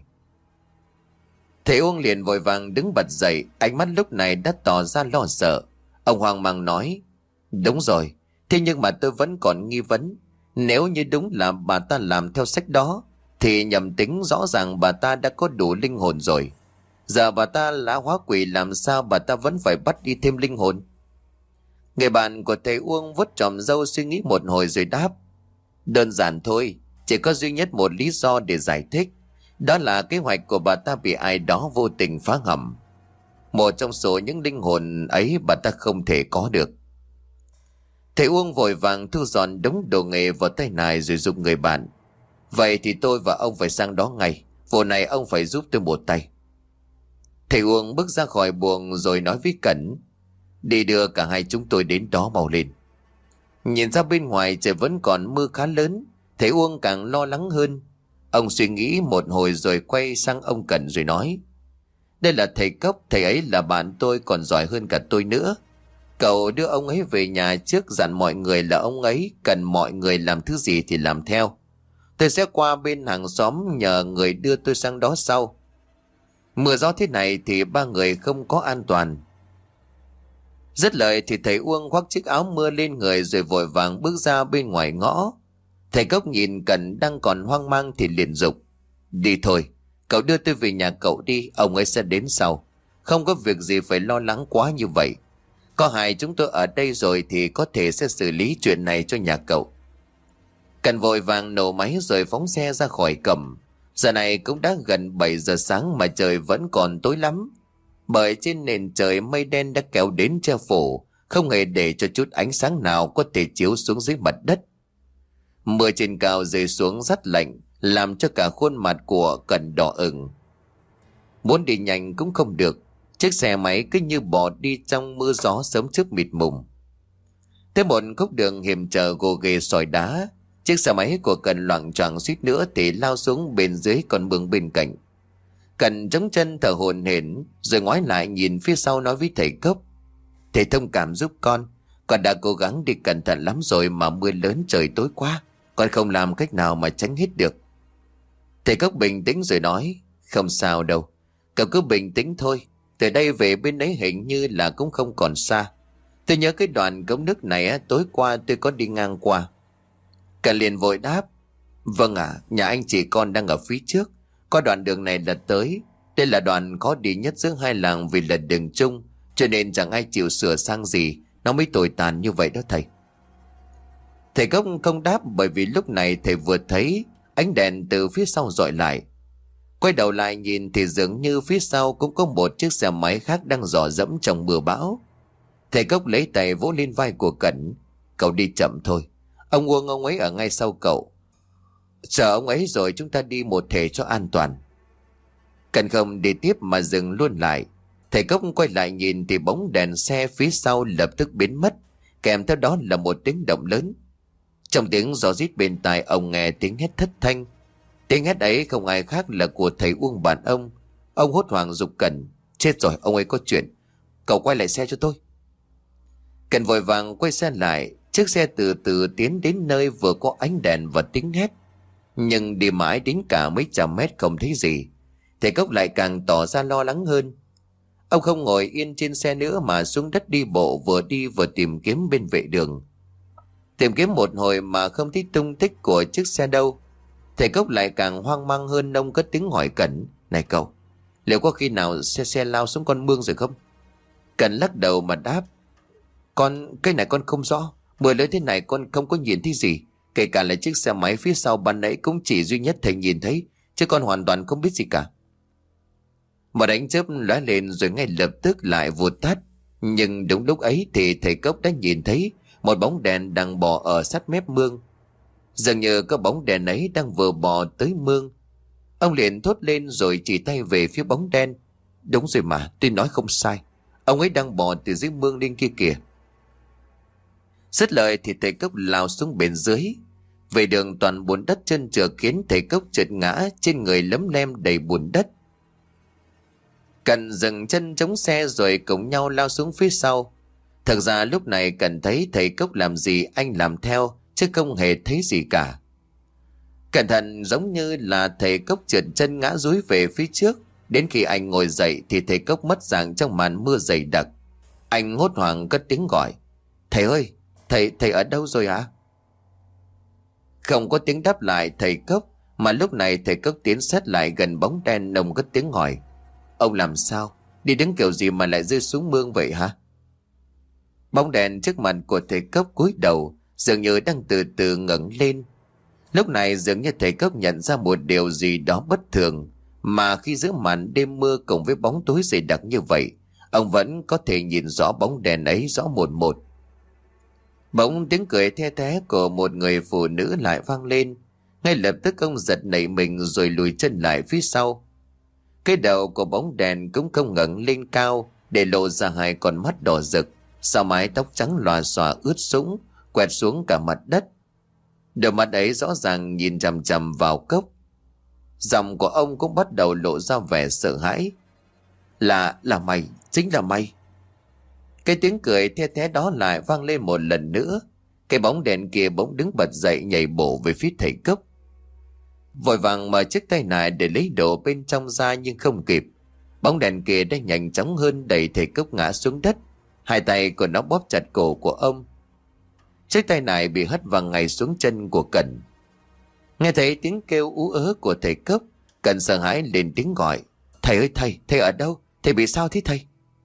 Thầy Uông liền vội vàng đứng bật dậy, ánh mắt lúc này đã tỏ ra lo sợ. Ông hoang mang nói: Đúng rồi, thế nhưng mà tôi vẫn còn nghi vấn. Nếu như đúng là bà ta làm theo sách đó, thì nhầm tính rõ ràng bà ta đã có đủ linh hồn rồi. Giờ bà ta đã hóa quỷ, làm sao bà ta vẫn phải bắt đi thêm linh hồn? Người bạn của thầy Uông vuốt tròm râu suy nghĩ một hồi rồi đáp: Đơn giản thôi, chỉ có duy nhất một lý do để giải thích. Đó là kế hoạch của bà ta bị ai đó vô tình phá hỏng. Một trong số những linh hồn ấy bà ta không thể có được. Thầy Uông vội vàng thu dọn đống đồ nghề vào tay nải rồi dục người bạn: Vậy thì tôi và ông phải sang đó ngay. Vụ này ông phải giúp tôi một tay. Thầy Uông bước ra khỏi buồng rồi nói với Cẩn: Đi đưa cả hai chúng tôi đến đó mau lên. Nhìn ra bên ngoài trời vẫn còn mưa khá lớn, thầy Uông càng lo lắng hơn. Ông suy nghĩ một hồi rồi quay sang ông Cẩn rồi nói: Đây là thầy Cốc, thầy ấy là bạn tôi còn giỏi hơn cả tôi nữa. Cậu đưa ông ấy về nhà trước, dặn mọi người là ông ấy cần mọi người làm thứ gì thì làm theo. Tôi sẽ qua bên hàng xóm nhờ người đưa tôi sang đó sau. Mưa gió thế này thì ba người không có an toàn. Dứt lời thì thầy Uông khoác chiếc áo mưa lên người rồi vội vàng bước ra bên ngoài ngõ. Thầy Cốc nhìn Cẩn đang còn hoang mang thì liền dục: Đi thôi, cậu đưa tôi về nhà cậu đi, ông ấy sẽ đến sau. Không có việc gì phải lo lắng quá như vậy. Có hai chúng tôi ở đây rồi thì có thể sẽ xử lý chuyện này cho nhà cậu. Cẩn vội vàng nổ máy rồi phóng xe ra khỏi cổng. Giờ này cũng đã gần bảy giờ sáng mà trời vẫn còn tối lắm. Bởi trên nền trời mây đen đã kéo đến che phủ, không hề để cho chút ánh sáng nào có thể chiếu xuống dưới mặt đất. Mưa trên cao rơi xuống rất lạnh, làm cho cả khuôn mặt của Cẩn đỏ ửng. Muốn đi nhanh cũng không được, chiếc xe máy cứ như bò đi trong mưa gió sớm trước mịt mùng. Tới một khúc đường hiểm trở gồ ghề sỏi đá, Chiếc xe máy của Cần loạng choạng suýt nữa thì lao xuống bên dưới con mương bên cạnh. Cần chống chân thở hổn hển rồi ngoái lại nhìn phía sau nói với thầy Cốc: "Thầy thông cảm giúp con. Con đã cố gắng đi cẩn thận lắm rồi mà mưa lớn trời tối quá. Con không làm cách nào mà tránh hết được." Thầy Cốc bình tĩnh rồi nói: "Không sao đâu. Cậu cứ bình tĩnh thôi. Từ đây về bên ấy hình như là cũng không còn xa. Tôi nhớ cái đoạn cống nước này á, tối qua tôi có đi ngang qua." Cần liền vội đáp: "Vâng ạ, à, nhà anh chị con đang ở phía trước. Có đoạn đường này là tới. Đây là đoạn khó đi nhất giữa hai làng vì là đường chung, cho nên chẳng ai chịu sửa sang gì, nó mới tồi tàn như vậy đó thầy." Thầy Cốc không đáp bởi vì lúc này thầy vừa thấy ánh đèn từ phía sau dọi lại. Quay đầu lại nhìn thì dường như phía sau cũng có một chiếc xe máy khác đang dò dẫm trong mưa bão. Thầy Cốc lấy tay vỗ lên vai của Cẩn: "Cậu đi chậm thôi. Ông Uông ông ấy ở ngay sau cậu. Chờ ông ấy rồi chúng ta đi một thể cho an toàn." Cẩn không đi tiếp mà dừng luôn lại. Thầy Cốc quay lại nhìn thì bóng đèn xe phía sau lập tức biến mất, kèm theo đó là một tiếng động lớn. Trong tiếng gió rít bên tai ông nghe tiếng hét thất thanh. Tiếng hét ấy không ai khác là của thầy Uông bạn ông. Ông hốt hoảng giục Cẩn: "Chết rồi, ông ấy có chuyện. Cậu quay lại xe cho tôi." Cẩn vội vàng quay xe lại. Chiếc xe từ từ tiến đến nơi vừa có ánh đèn và tiếng hét. Nhưng đi mãi đến cả mấy trăm mét không thấy gì. Thầy Cốc lại càng tỏ ra lo lắng hơn. Ông không ngồi yên trên xe nữa mà xuống đất đi bộ, vừa đi vừa tìm kiếm bên vệ đường. Tìm kiếm một hồi mà không thấy tung tích của chiếc xe đâu. Thầy Cốc lại càng hoang mang hơn. Ông cất tiếng hỏi Cẩn: "Này cậu, liệu có khi nào xe xe lao xuống con mương rồi không?" Cẩn lắc đầu mà đáp: Con, cái này con không rõ. Mưa lớn thế này con không có nhìn thấy gì. Kể cả là chiếc xe máy phía sau ban nãy cũng chỉ duy nhất thầy nhìn thấy, chứ con hoàn toàn không biết gì cả." Một ánh chớp lóe lên rồi ngay lập tức lại vụt tắt. Nhưng đúng lúc ấy thì thầy Cốc đã nhìn thấy một bóng đèn đang bò ở sát mép mương. Dường như có bóng đèn ấy đang vừa bò tới mương. Ông liền thốt lên rồi chỉ tay về phía bóng đen: "Đúng rồi mà, tôi nói không sai. Ông ấy đang bò từ dưới mương lên kia kìa." Dứt lời thì thầy Cốc lao xuống bên dưới. Về đường toàn bùn đất chân trượt khiến thầy Cốc trượt ngã, trên người lấm lem đầy bùn đất. Cần dừng chân chống xe rồi cùng nhau lao xuống phía sau. Thật ra lúc này Cần thấy thầy Cốc làm gì anh làm theo, chứ không hề thấy gì cả. Cẩn thận giống như là thầy Cốc trượt chân ngã dúi về phía trước. Đến khi anh ngồi dậy thì thầy Cốc mất dạng trong màn mưa dày đặc. Anh hốt hoảng cất tiếng gọi: "Thầy ơi, thầy, thầy ở đâu rồi hả?" Không có tiếng đáp lại thầy Cốc, mà lúc này thầy Cốc tiến sát lại gần bóng đen. Ông cất tiếng hỏi: "Ông làm sao? Đi đứng kiểu gì mà lại rơi xuống mương vậy hả?" Bóng đèn trước mặt của thầy Cốc cúi đầu, dường như đang từ từ ngẩng lên. Lúc này dường như thầy Cốc nhận ra một điều gì đó bất thường, mà khi giữa màn đêm mưa cùng với bóng tối dày đặc như vậy, ông vẫn có thể nhìn rõ bóng đèn ấy rõ một một. Bỗng tiếng cười the thé của một người phụ nữ lại vang lên. Ngay lập tức ông giật nảy mình rồi lùi chân lại phía sau. Cái đầu của bóng đèn cũng không ngẩng lên cao, để lộ ra hai con mắt đỏ rực, sau mái tóc trắng lòa xòa ướt sũng quẹt xuống cả mặt đất. Đôi mắt ấy rõ ràng nhìn chằm chằm vào Cốc. Giọng của ông cũng bắt đầu lộ ra vẻ sợ hãi: Là, là mày, chính là mày." Cái tiếng cười the thé đó lại vang lên một lần nữa. Cái bóng đèn kia bỗng đứng bật dậy nhảy bổ về phía thầy Cốc. Vội vàng mở chiếc tay lại để lấy đồ bên trong ra nhưng không kịp. Bóng đèn kia đã nhanh chóng hơn đẩy thầy Cốc ngã xuống đất. Hai tay của nó bóp chặt cổ của ông. Chiếc tay này bị hất văng ngay xuống chân của Cẩn. Nghe thấy tiếng kêu ú ớ của thầy Cốc, Cẩn sợ hãi lên tiếng gọi: "Thầy ơi thầy, thầy ở đâu? Thầy bị sao thế thầy?"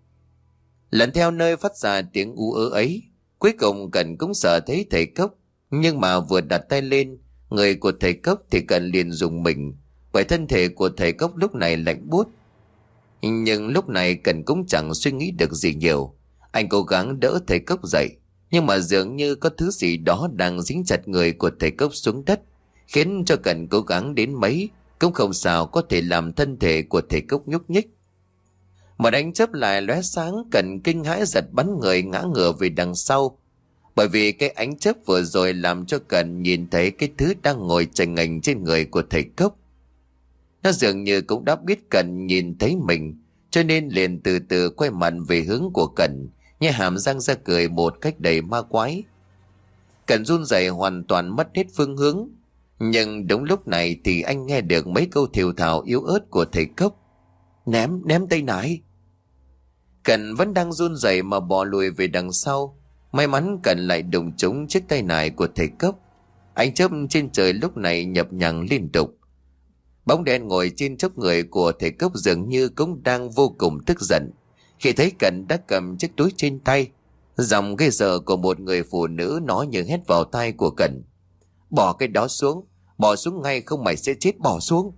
Lần theo nơi phát ra tiếng ú ớ ấy, cuối cùng Cẩn cũng sợ thấy thầy Cốc. Nhưng mà vừa đặt tay lên người của thầy Cốc thì Cẩn liền rùng mình, bởi thân thể của thầy Cốc lúc này lạnh buốt. Nhưng lúc này Cẩn cũng chẳng suy nghĩ được gì nhiều. Anh cố gắng đỡ thầy Cốc dậy, nhưng mà dường như có thứ gì đó đang dính chặt người của thầy Cốc xuống đất, khiến cho Cẩn cố gắng đến mấy cũng không sao có thể làm thân thể của thầy Cốc nhúc nhích. Một ánh chớp lại lóe sáng, Cẩn kinh hãi giật bắn người ngã ngửa về đằng sau. Bởi vì cái ánh chớp vừa rồi làm cho Cần nhìn thấy cái thứ đang ngồi chành ngành trên người của thầy Cốc. Nó dường như cũng đã biết Cần nhìn thấy mình, cho nên liền từ từ quay mặt về hướng của Cần, nhe hàm răng ra cười một cách đầy ma quái. Cần run rẩy hoàn toàn mất hết phương hướng. Nhưng đúng lúc này thì anh nghe được mấy câu thều thào yếu ớt của thầy Cốc. Ném, ném tay nải. Cần vẫn đang run rẩy mà bò lùi về đằng sau. May mắn Cần lại đụng trúng chiếc tay nải của thầy Cốc. Ánh chớp trên trời lúc này nhập nhằng liên tục. Bóng đen ngồi trên chóp người của thầy Cốc dường như cũng đang vô cùng tức giận khi thấy Cần đã cầm chiếc túi trên tay. Dòng gây sợ của một người phụ nữ nói như hét vào tai của Cần. Bỏ cái đó xuống, bỏ xuống ngay không mày sẽ chết, bỏ xuống.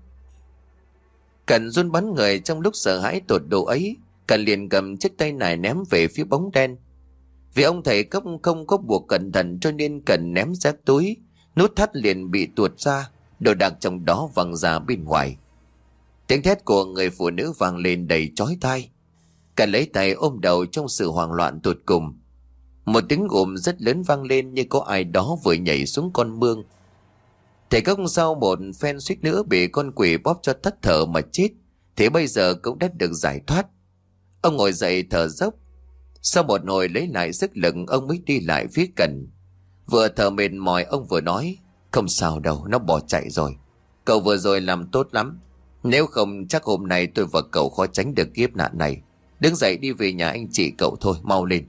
Cần run bắn người trong lúc sợ hãi tột độ ấy. Cần liền cầm chiếc tay nải ném về phía bóng đen. Vì ông thầy Cốc không có buộc cẩn thận cho nên Cần ném rác túi, nút thắt liền bị tuột ra, đồ đạc trong đó văng ra bên ngoài. Tiếng thét của người phụ nữ vang lên đầy chói tai. Cần lấy tay ôm đầu trong sự hoảng loạn tột cùng. Một tiếng ồm rất lớn vang lên như có ai đó vừa nhảy xuống con mương. Thầy Cốc sau một phen suýt nữa bị con quỷ bóp cho tắt thở mà chết, thế bây giờ cũng đã được giải thoát. Ông ngồi dậy thở dốc. Sau một hồi lấy lại sức lực, ông mới đi lại phía Cần. Vừa thở mệt mỏi ông vừa nói, không sao đâu, nó bỏ chạy rồi. Cậu vừa rồi làm tốt lắm. Nếu không chắc hôm nay tôi và cậu khó tránh được kiếp nạn này. Đứng dậy đi về nhà anh chị cậu thôi, mau lên.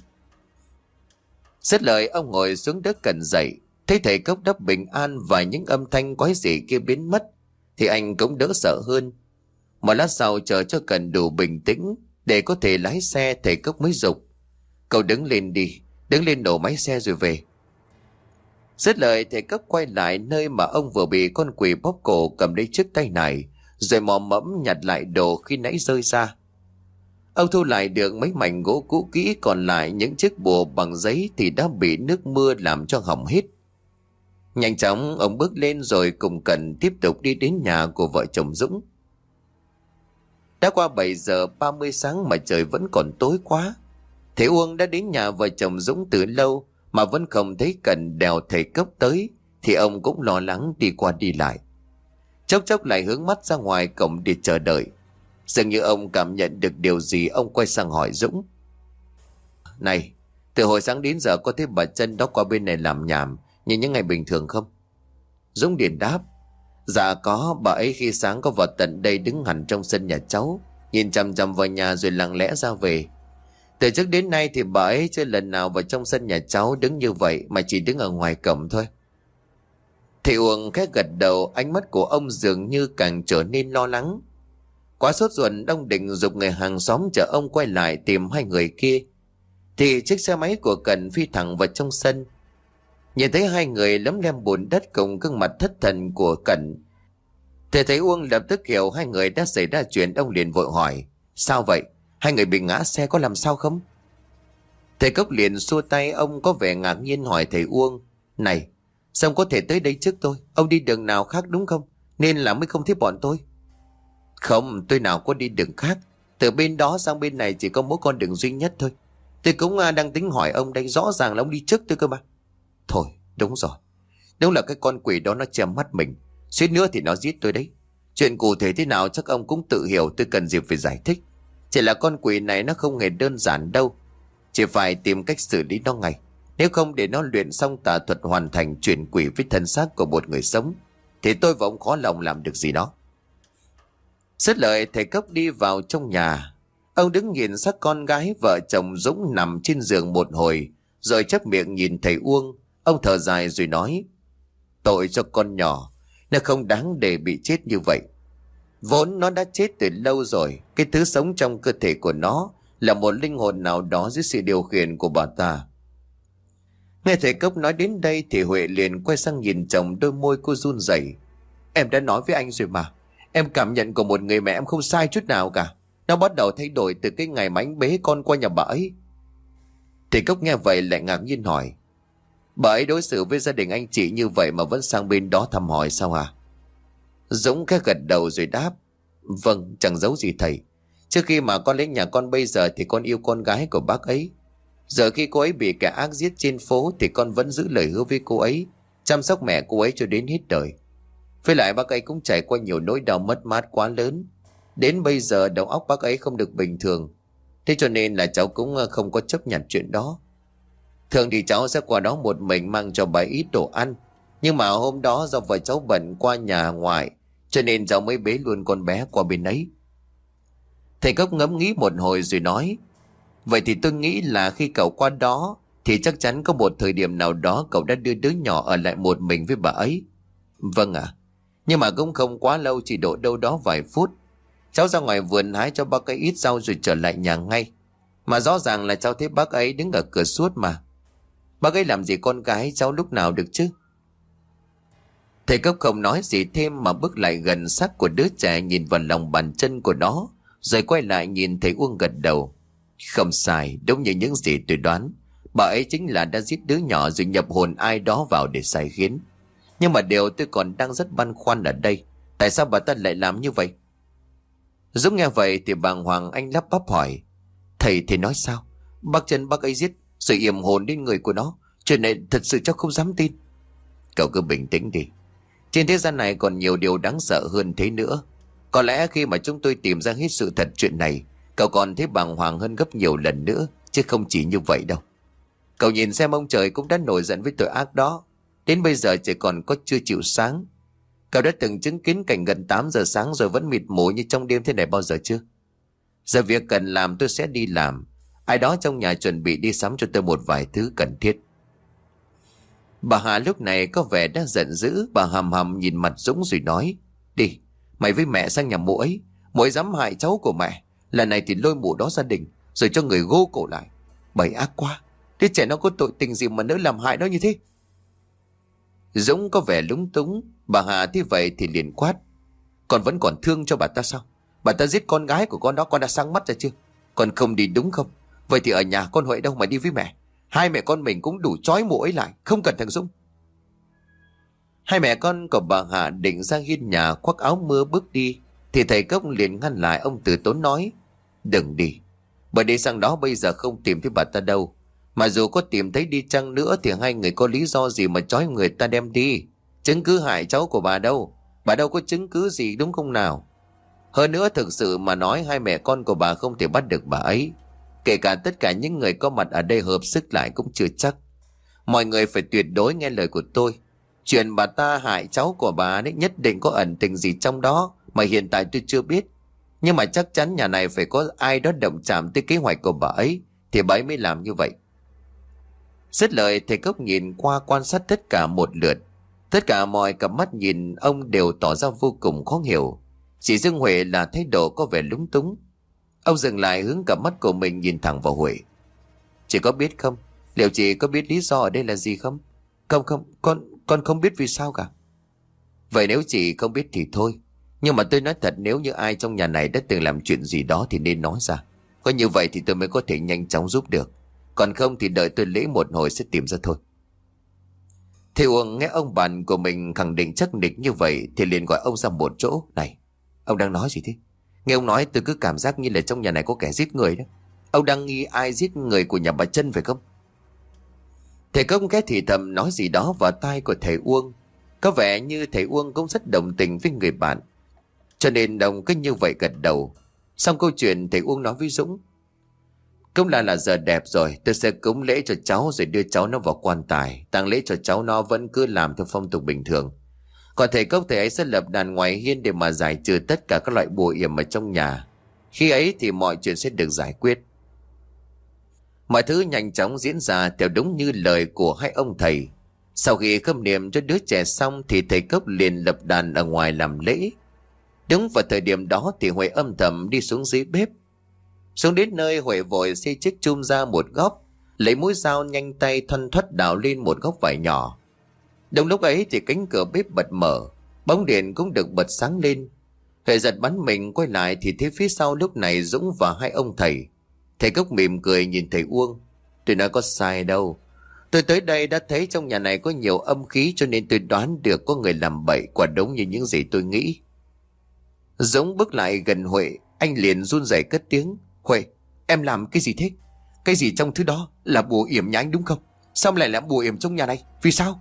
Dứt lời ông ngồi xuống đất Cần dậy. Thấy thầy Cốc đắp bình an và những âm thanh quái dị kia biến mất thì anh cũng đỡ sợ hơn. Một lát sau chờ cho Cần đủ bình tĩnh để có thể lái xe, thầy Cốc mới giục, cậu đứng lên đi, đứng lên nổ máy xe rồi về. Dứt lời thầy Cốc quay lại nơi mà ông vừa bị con quỷ bóp cổ, cầm lấy chiếc tay này rồi mò mẫm nhặt lại đồ khi nãy rơi ra. Ông thu lại được mấy mảnh gỗ cũ kỹ, còn lại những chiếc bùa bằng giấy thì đã bị nước mưa làm cho hỏng hết. Nhanh chóng ông bước lên rồi cùng Cần tiếp tục đi đến nhà của vợ chồng Dũng. Đã qua bảy giờ ba mươi sáng mà trời vẫn còn tối quá. Thầy Uông đã đến nhà vợ chồng Dũng từ lâu mà vẫn không thấy Cần đèo thầy Cốc tới, thì ông cũng lo lắng đi qua đi lại. Chốc chốc lại hướng mắt ra ngoài cổng để chờ đợi. Dường như ông cảm nhận được điều gì, ông quay sang hỏi Dũng. Này, từ hồi sáng đến giờ có thấy bà Trân đó qua bên này làm nhảm như những ngày bình thường không? Dũng liền đáp, dạ có, bà ấy khi sáng có vào tận đây đứng hẳn trong sân nhà cháu, nhìn chằm chằm vào nhà rồi lặng lẽ ra về. Từ trước đến nay thì bà ấy chưa lần nào vào trong sân nhà cháu đứng như vậy, mà chỉ đứng ở ngoài cổng thôi. Thầy Uông khẽ gật đầu, ánh mắt của ông dường như càng trở nên lo lắng. Quá sốt ruột, ông định giục người hàng xóm chở ông quay lại tìm hai người kia, thì chiếc xe máy của Cần phi thẳng vào trong sân. Nhìn thấy hai người lấm lem bùn đất cùng gương mặt thất thần của Cần, thầy thấy Uông lập tức hiểu hai người đã xảy ra chuyện. Ông liền vội hỏi, sao vậy? Hai người bị ngã xe có làm sao không? Thầy Cốc liền xua tay, ông có vẻ ngạc nhiên hỏi thầy Uông, này, sao ông có thể tới đây trước tôi? Ông đi đường nào khác đúng không? Nên là mới không thấy bọn tôi. Không, tôi nào có đi đường khác. Từ bên đó sang bên này chỉ có mỗi con đường duy nhất thôi. Tôi cũng đang tính hỏi ông đây, rõ ràng là ông đi trước tôi cơ mà. Thôi, đúng rồi. Đúng là cái con quỷ đó nó che mắt mình, suýt nữa thì nó giết tôi đấy. Chuyện cụ thể thế nào chắc ông cũng tự hiểu, tôi cần dịp phải giải thích. Chỉ là con quỷ này nó không hề đơn giản đâu. Chỉ phải tìm cách xử lý nó ngay. Nếu không để nó luyện xong tà thuật hoàn thành chuyển quỷ với thân xác của một người sống, thì tôi và ông khó lòng làm được gì đó. Dứt lời thầy Cốc đi vào trong nhà. Ông đứng nhìn xác con gái vợ chồng Dũng nằm trên giường một hồi, rồi chép miệng nhìn thầy Uông. Ông thở dài rồi nói, tội cho con nhỏ, nó không đáng để bị chết như vậy. Vốn nó đã chết từ lâu rồi. Cái thứ sống trong cơ thể của nó là một linh hồn nào đó dưới sự điều khiển của bà ta. Nghe thầy Cốc nói đến đây thì Huệ liền quay sang nhìn chồng, đôi môi cô run rẩy. Em đã nói với anh rồi mà. Em cảm nhận của một người mẹ em không sai chút nào cả. Nó bắt đầu thay đổi từ cái ngày mà anh bế con qua nhà bà ấy. Thầy Cốc nghe vậy lại ngạc nhiên hỏi, bà ấy đối xử với gia đình anh chị như vậy mà vẫn sang bên đó thăm hỏi sao à? Dũng khẽ gật đầu rồi đáp, vâng, chẳng giấu gì thầy. Trước khi mà con lấy nhà con bây giờ thì con yêu con gái của bác ấy. Giờ khi cô ấy bị kẻ ác giết trên phố thì con vẫn giữ lời hứa với cô ấy, chăm sóc mẹ cô ấy cho đến hết đời. Với lại bác ấy cũng trải qua nhiều nỗi đau mất mát quá lớn. Đến bây giờ đầu óc bác ấy không được bình thường. Thế cho nên là cháu cũng không có chấp nhận chuyện đó. Thường thì cháu sẽ qua đó một mình mang cho bà ít đồ ăn. Nhưng mà hôm đó do vợ cháu bận qua nhà ngoại, cho nên cháu mới bế luôn con bé qua bên ấy. Thầy Cốc ngẫm nghĩ một hồi rồi nói: vậy thì tôi nghĩ là khi cậu qua đó thì chắc chắn có một thời điểm nào đó cậu đã đưa đứa nhỏ ở lại một mình với bà ấy. Vâng ạ. À, nhưng mà cũng không quá lâu, chỉ độ đâu đó vài phút. Cháu ra ngoài vườn hái cho bác ấy ít rau rồi trở lại nhà ngay. Mà rõ ràng là cháu thấy bác ấy đứng ở cửa suốt mà. Bác ấy làm gì con gái cháu lúc nào được chứ? Thầy Cốc không nói gì thêm mà bước lại gần xác của đứa trẻ, nhìn vào lòng bàn chân của nó, rồi quay lại nhìn thầy Uông gật đầu. Không sai, đúng như những gì tôi đoán. Bà ấy chính là đã giết đứa nhỏ rồi nhập hồn ai đó vào để sai khiến. Nhưng mà điều tôi còn đang rất băn khoăn ở đây, tại sao bà ta lại làm như vậy? Dũng nghe vậy thì bàng hoàng, anh lắp bắp hỏi: Thầy thì nói sao? Bác chân bác ấy giết rồi yểm hồn đến người của nó. Chuyện này thật sự cháu không dám tin. Cậu cứ bình tĩnh đi. Trên thế gian này còn nhiều điều đáng sợ hơn thế nữa. Có lẽ khi mà chúng tôi tìm ra hết sự thật chuyện này, cậu còn thấy bàng hoàng hơn gấp nhiều lần nữa, chứ không chỉ như vậy đâu. Cậu nhìn xem, ông trời cũng đã nổi giận với tội ác đó. Đến bây giờ chỉ còn có chưa chịu sáng. Cậu đã từng chứng kiến cảnh gần tám giờ sáng rồi vẫn mịt mù như trong đêm thế này bao giờ chưa? Giờ việc cần làm tôi sẽ đi làm. Ai đó trong nhà chuẩn bị đi sắm cho tôi một vài thứ cần thiết. Bà Hà lúc này có vẻ đã giận dữ. Bà hầm hầm nhìn mặt Dũng rồi nói: Đi, mày với mẹ sang nhà mụ ấy. Mụ ấy dám hại cháu của mẹ. Lần này thì lôi mụ đó gia đình, rồi cho người gô cổ lại. Bậy ác quá. Đứa trẻ nó có tội tình gì mà nỡ làm hại nó như thế? Dũng có vẻ lúng túng. Bà Hà thấy vậy thì liền quát: Con vẫn còn thương cho bà ta sao? Bà ta giết con gái của con đó, con đã sáng mắt ra chưa? Con không đi đúng không? Vậy thì ở nhà con Huệ đâu mà đi với mẹ? Hai mẹ con mình cũng đủ trói mụ ấy lại, không cần thằng Dũng. Hai mẹ con của bà Hà định ra hiên nhà khoác áo mưa bước đi, thì thầy Cốc liền ngăn lại. Ông từ tốn nói: Đừng đi, bởi đi sang đó bây giờ không tìm thấy bà ta đâu. Mà dù có tìm thấy đi chăng nữa thì hai người có lý do gì mà trói người ta đem đi? Chứng cứ hại cháu của bà đâu? Bà đâu có chứng cứ gì, đúng không nào? Hơn nữa, thực sự mà nói, hai mẹ con của bà không thể bắt được bà ấy. Kể cả tất cả những người có mặt ở đây hợp sức lại cũng chưa chắc. Mọi người phải tuyệt đối nghe lời của tôi. Chuyện bà ta hại cháu của bà ấy nhất định có ẩn tình gì trong đó mà hiện tại tôi chưa biết. Nhưng mà chắc chắn nhà này phải có ai đó động chạm tới kế hoạch của bà ấy, thì bà ấy mới làm như vậy. Dứt lời, thầy Cốc nhìn qua quan sát tất cả một lượt. Tất cả mọi cặp mắt nhìn ông đều tỏ ra vô cùng khó hiểu. Chỉ riêng Huệ là thái độ có vẻ lúng túng. Ông dừng lại, hướng cặp mắt của mình nhìn thẳng vào Huệ. Chị có biết không? Liệu chị có biết lý do ở đây là gì không? Không không, con con không biết vì sao cả. Vậy nếu chị không biết thì thôi. Nhưng mà tôi nói thật, nếu như ai trong nhà này đã từng làm chuyện gì đó thì nên nói ra. Có như vậy thì tôi mới có thể nhanh chóng giúp được. Còn không thì đợi tôi lễ một hồi sẽ tìm ra thôi. Thầy Uông nghe ông bạn của mình khẳng định chắc nịch như vậy thì liền gọi ông ra một chỗ. Này, ông đang nói gì thế? Nghe ông nói tôi cứ cảm giác như là trong nhà này có kẻ giết người đó. Ông đang nghi ai giết người của nhà bà Trân phải không? Thầy Công ghé thì thầm nói gì đó vào tai của thầy Uông. Có vẻ như thầy Uông cũng rất đồng tình với người bạn, cho nên đồng cứ như vậy gật đầu. Xong câu chuyện, thầy Uông nói với Dũng: Cũng là là giờ đẹp rồi, tôi sẽ cúng lễ cho cháu rồi đưa cháu nó vào quan tài. Tang lễ cho cháu nó vẫn cứ làm theo phong tục bình thường. Còn thầy Cốc, thầy ấy sẽ lập đàn ngoài hiên để mà giải trừ tất cả các loại bùa yểm ở trong nhà. Khi ấy thì mọi chuyện sẽ được giải quyết. Mọi thứ nhanh chóng diễn ra theo đúng như lời của hai ông thầy. Sau khi khâm niệm cho đứa trẻ xong thì thầy Cốc liền lập đàn ở ngoài làm lễ. Đúng vào thời điểm đó thì Huệ âm thầm đi xuống dưới bếp. Xuống đến nơi, Huệ vội xê chiếc chum ra một góc, lấy mũi dao nhanh tay thoăn thoắt đào lên một góc vải nhỏ. Đồng lúc ấy thì cánh cửa bếp bật mở, bóng điện cũng được bật sáng lên. Huệ giật bắn mình quay lại thì thấy phía sau lúc này Dũng và hai ông thầy. Thầy Cốc mỉm cười nhìn thầy Uông: Tôi nói có sai đâu. Tôi tới đây đã thấy trong nhà này có nhiều âm khí, cho nên tôi đoán được có người làm bậy, quả đúng như những gì tôi nghĩ. Dũng bước lại gần Huệ, anh liền run rẩy cất tiếng: Huệ, em làm cái gì thế? Cái gì trong thứ đó là bùa yểm nhà anh đúng không? Sao lại làm bùa yểm trong nhà này? Vì sao?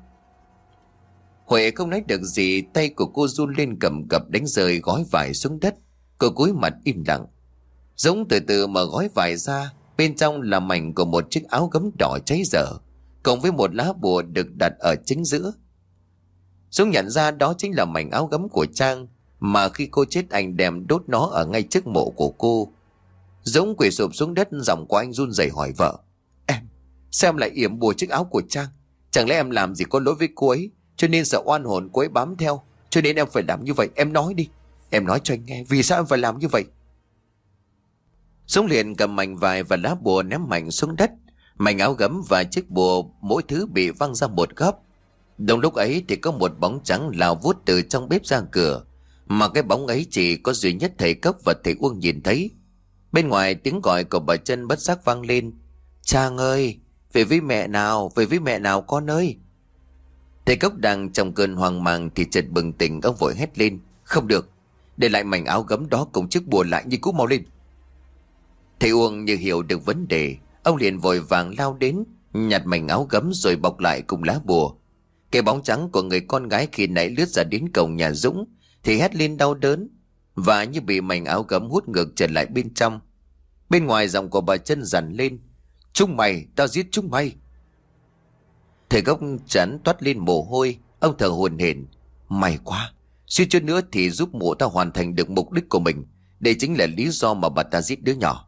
Huệ không nói được gì, tay của cô run lên cầm cập đánh rơi gói vải xuống đất. Cô cúi mặt im lặng. Dũng từ từ mở gói vải ra, bên trong là mảnh của một chiếc áo gấm đỏ cháy dở, cộng với một lá bùa được đặt ở chính giữa. Dũng nhận ra đó chính là mảnh áo gấm của Trang, mà khi cô chết anh đem đốt nó ở ngay trước mộ của cô. Dũng quỳ sụp xuống đất, giọng của anh run rẩy hỏi vợ: Em, sao em lại yểm bùa chiếc áo của Trang? Chẳng lẽ em làm gì có lỗi với cô ấy, cho nên sợ oan hồn cô ấy bám theo, cho nên em phải làm như vậy? Em nói đi, em nói cho anh nghe, vì sao em phải làm như vậy? Dũng liền cầm mảnh vải và lá bùa ném mạnh xuống đất. Mảnh áo gấm và chiếc bùa mỗi thứ bị văng ra một góc. Đồng lúc ấy thì có một bóng trắng lao vút từ trong bếp ra cửa, mà cái bóng ấy chỉ có duy nhất thầy Cốc và thầy Uông nhìn thấy. Bên ngoài tiếng gọi của bà Trân bất giác vang lên: Trang ơi, về với mẹ nào, về với mẹ nào con ơi. Thầy Cốc đang trong cơn hoang mang thì chợt bừng tỉnh, ông vội hét lên: Không được, để lại mảnh áo gấm đó cùng chiếc bùa lại như cũ, mau lên. Thầy Uông như hiểu được vấn đề, ông liền vội vàng lao đến, nhặt mảnh áo gấm rồi bọc lại cùng lá bùa. Cái bóng trắng của người con gái khi nãy lướt ra đến cổng nhà Dũng thì hét lên đau đớn, và như bị mảnh áo gấm hút ngược trở lại bên trong. Bên ngoài giọng của bà Trân dằn lên: Chúng mày, tao giết chúng mày. Thầy Gốc chán toát lên mồ hôi, ông thở hổn hển: May quá, suýt chút nữa thì giúp mụ ta hoàn thành được mục đích của mình. Đây chính là lý do mà bà ta giết đứa nhỏ.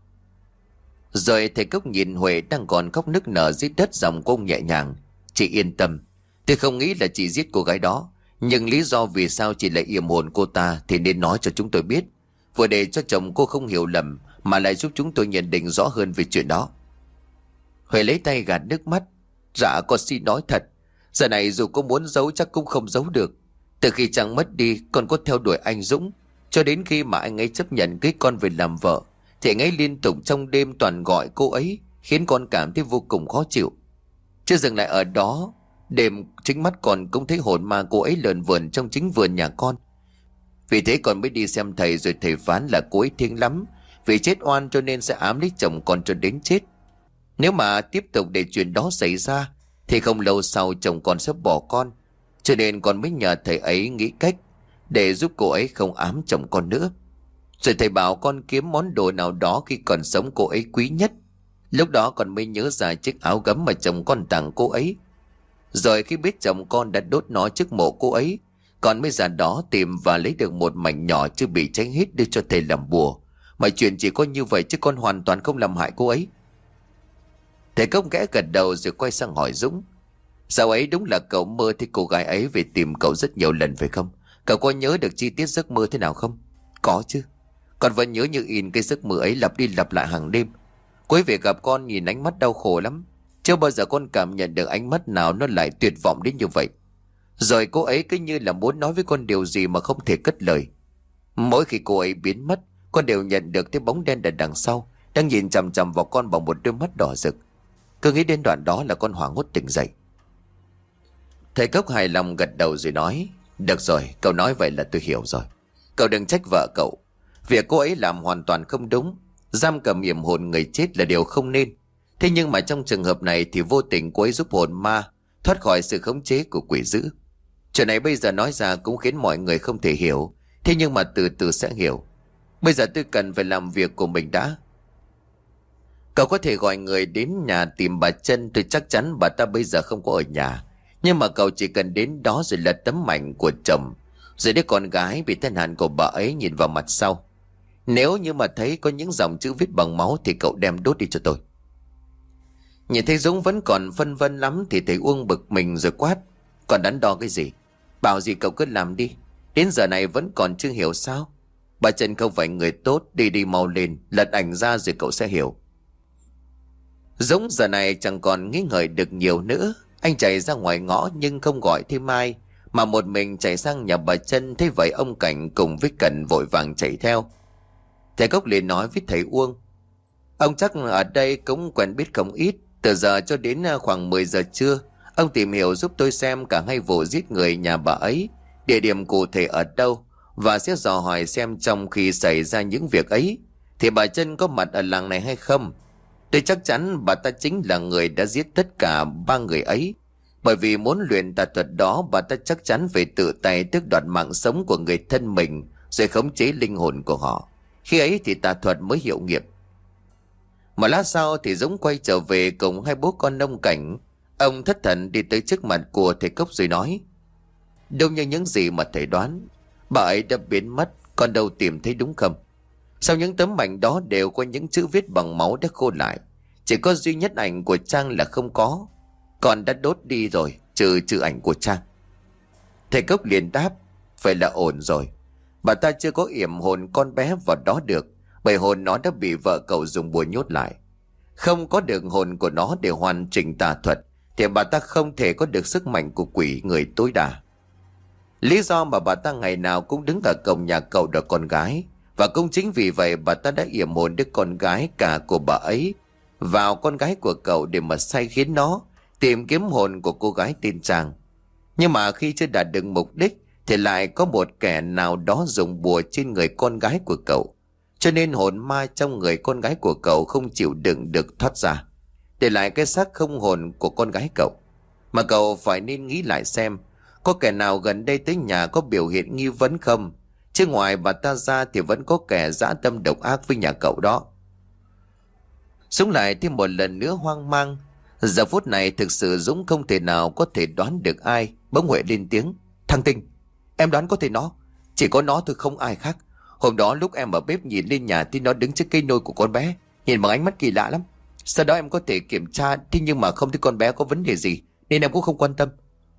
Rồi thầy Cốc nhìn Huệ đang còn khóc nức nở dưới đất, giọng của ông nhẹ nhàng: Chị yên tâm, tôi không nghĩ là chị giết cô gái đó, nhưng lý do vì sao chị lại yểm hồn cô ta thì nên nói cho chúng tôi biết, vừa để cho chồng cô không hiểu lầm, mà lại giúp chúng tôi nhận định rõ hơn về chuyện đó. Huệ lấy tay gạt nước mắt: Dạ con xin nói thật, giờ này dù cô muốn giấu chắc cũng không giấu được. Từ khi Trang mất đi, con có theo đuổi anh Dũng, cho đến khi mà anh ấy chấp nhận cưới con về làm vợ thì anh ấy liên tục trong đêm toàn gọi cô ấy, khiến con cảm thấy vô cùng khó chịu. Chưa dừng lại ở đó, đêm chính mắt con cũng thấy hồn ma cô ấy lờn vờn trong chính vườn nhà con. Vì thế con mới đi xem thầy, rồi thầy phán là cô ấy thiêng lắm, vì chết oan cho nên sẽ ám lấy chồng con cho đến chết. Nếu mà tiếp tục để chuyện đó xảy ra thì không lâu sau chồng con sẽ bỏ con, cho nên con mới nhờ thầy ấy nghĩ cách để giúp cô ấy không ám chồng con nữa. Rồi thầy bảo con kiếm món đồ nào đó khi còn sống cô ấy quý nhất. Lúc đó con mới nhớ ra chiếc áo gấm mà chồng con tặng cô ấy. Rồi khi biết chồng con đã đốt nó trước mộ cô ấy, con mới ra đó tìm và lấy được một mảnh nhỏ chưa bị cháy hết đưa cho thầy làm bùa. Mọi chuyện chỉ có như vậy chứ con hoàn toàn không làm hại cô ấy. Thầy Cốc ghé gật đầu rồi quay sang hỏi Dũng: Dạo ấy đúng là cậu mơ thấy cô gái ấy về tìm cậu rất nhiều lần phải không? Cậu có nhớ được chi tiết giấc mơ thế nào không? Có chứ, con vẫn nhớ như in cái giấc mơ ấy lặp đi lặp lại hàng đêm. Cô ấy về gặp con nhìn ánh mắt đau khổ lắm, chưa bao giờ con cảm nhận được ánh mắt nào nó lại tuyệt vọng đến như vậy. Rồi cô ấy cứ như là muốn nói với con điều gì mà không thể cất lời. Mỗi khi cô ấy biến mất, con đều nhận được cái bóng đen ở đằng sau đang nhìn chằm chằm vào con bằng một đôi mắt đỏ rực. Cứ nghĩ đến đoạn đó là con hoảng hốt tỉnh dậy. Thầy Cốc hài lòng gật đầu rồi nói: Được rồi, cậu nói vậy là tôi hiểu rồi. Cậu đừng trách vợ cậu, việc cô ấy làm hoàn toàn không đúng. Giam cầm yểm hồn người chết là điều không nên. Thế nhưng mà trong trường hợp này thì vô tình cô ấy giúp hồn ma thoát khỏi sự khống chế của quỷ dữ. Chuyện này bây giờ nói ra cũng khiến mọi người không thể hiểu, thế nhưng mà từ từ sẽ hiểu. Bây giờ tôi cần phải làm việc của mình đã. Cậu có thể gọi người đến nhà tìm bà Trân, tôi chắc chắn bà ta bây giờ không có ở nhà. Nhưng mà cậu chỉ cần đến đó rồi lật tấm ảnh của chồng, rồi đứa con gái bị tai nạn của bà ấy nhìn vào mặt sau. Nếu như mà thấy có những dòng chữ viết bằng máu thì cậu đem đốt đi cho tôi. Nhìn thấy Dũng vẫn còn phân vân lắm thì thầy Uông bực mình rồi quát: Còn đắn đo cái gì? Bảo gì cậu cứ làm đi. Đến giờ này vẫn còn chưa hiểu sao? Bà Trân không phải người tốt, đi đi mau lên, lật ảnh ra rồi cậu sẽ hiểu. Dũng giờ này chẳng còn nghĩ ngợi được nhiều nữa. Anh chạy ra ngoài ngõ nhưng không gọi thêm ai, mà một mình chạy sang nhà bà Trân. Thế vậy ông Cảnh cùng với Cẩn vội vàng chạy theo. Thầy Cốc liền nói với thầy Uông: Ông chắc ở đây cũng quen biết không ít. Từ giờ cho đến khoảng mười giờ trưa, ông tìm hiểu giúp tôi xem cả hai vụ giết người nhà bà ấy, địa điểm cụ thể ở đâu, và sẽ dò hỏi xem trong khi xảy ra những việc ấy thì bà Trân có mặt ở làng này hay không. Tôi chắc chắn bà ta chính là người đã giết tất cả ba người ấy. Bởi vì muốn luyện tà thuật đó, bà ta chắc chắn phải tự tay tước đoạt mạng sống của người thân mình, rồi khống chế linh hồn của họ. Khi ấy thì tà thuật mới hiệu nghiệm. Một lát sau thì Dũng quay trở về cùng hai bố con ông Cảnh. Ông thất thần đi tới trước mặt của thầy Cốc rồi nói: Đúng như những gì mà thầy đoán, bà ấy đã biến mất, con đâu tìm thấy đúng không? Sau những tấm ảnh đó đều có những chữ viết bằng máu đã khô lại. Chỉ có duy nhất ảnh của Trang là không có. Con đã đốt đi rồi, trừ trừ ảnh của Trang. Thầy Cốc liền đáp: Vậy là ổn rồi. Bà ta chưa có yểm hồn con bé vào đó được, bởi hồn nó đã bị vợ cậu dùng bùa nhốt lại. Không có được hồn của nó để hoàn chỉnh tà thuật thì bà ta không thể có được sức mạnh của quỷ người tối đa. Lý do mà bà ta ngày nào cũng đứng ở cổng nhà cậu đợi con gái, và cũng chính vì vậy bà ta đã yểm hồn đứa con gái cả của bà ấy vào con gái của cậu để mà sai khiến nó tìm kiếm hồn của cô gái tên Trang. Nhưng mà khi chưa đạt được mục đích thì lại có một kẻ nào đó dùng bùa trên người con gái của cậu, cho nên hồn ma trong người con gái của cậu không chịu đựng được thoát ra, để lại cái xác không hồn của con gái cậu. Mà cậu phải nên nghĩ lại xem có kẻ nào gần đây tới nhà có biểu hiện nghi vấn không, chứ ngoài bà ta ra thì vẫn có kẻ dã tâm độc ác với nhà cậu đó. Dũng lại thêm một lần nữa hoang mang. Giờ phút này thực sự Dũng không thể nào có thể đoán được ai. Bỗng Huệ lên tiếng: Thằng Tinh, em đoán có thể nó. Chỉ có nó thôi, không ai khác. Hôm đó lúc em ở bếp nhìn lên nhà thì nó đứng trước cây nôi của con bé, nhìn bằng ánh mắt kỳ lạ lắm. Sau đó em có thể kiểm tra, thế nhưng mà không thấy con bé có vấn đề gì, nên em cũng không quan tâm.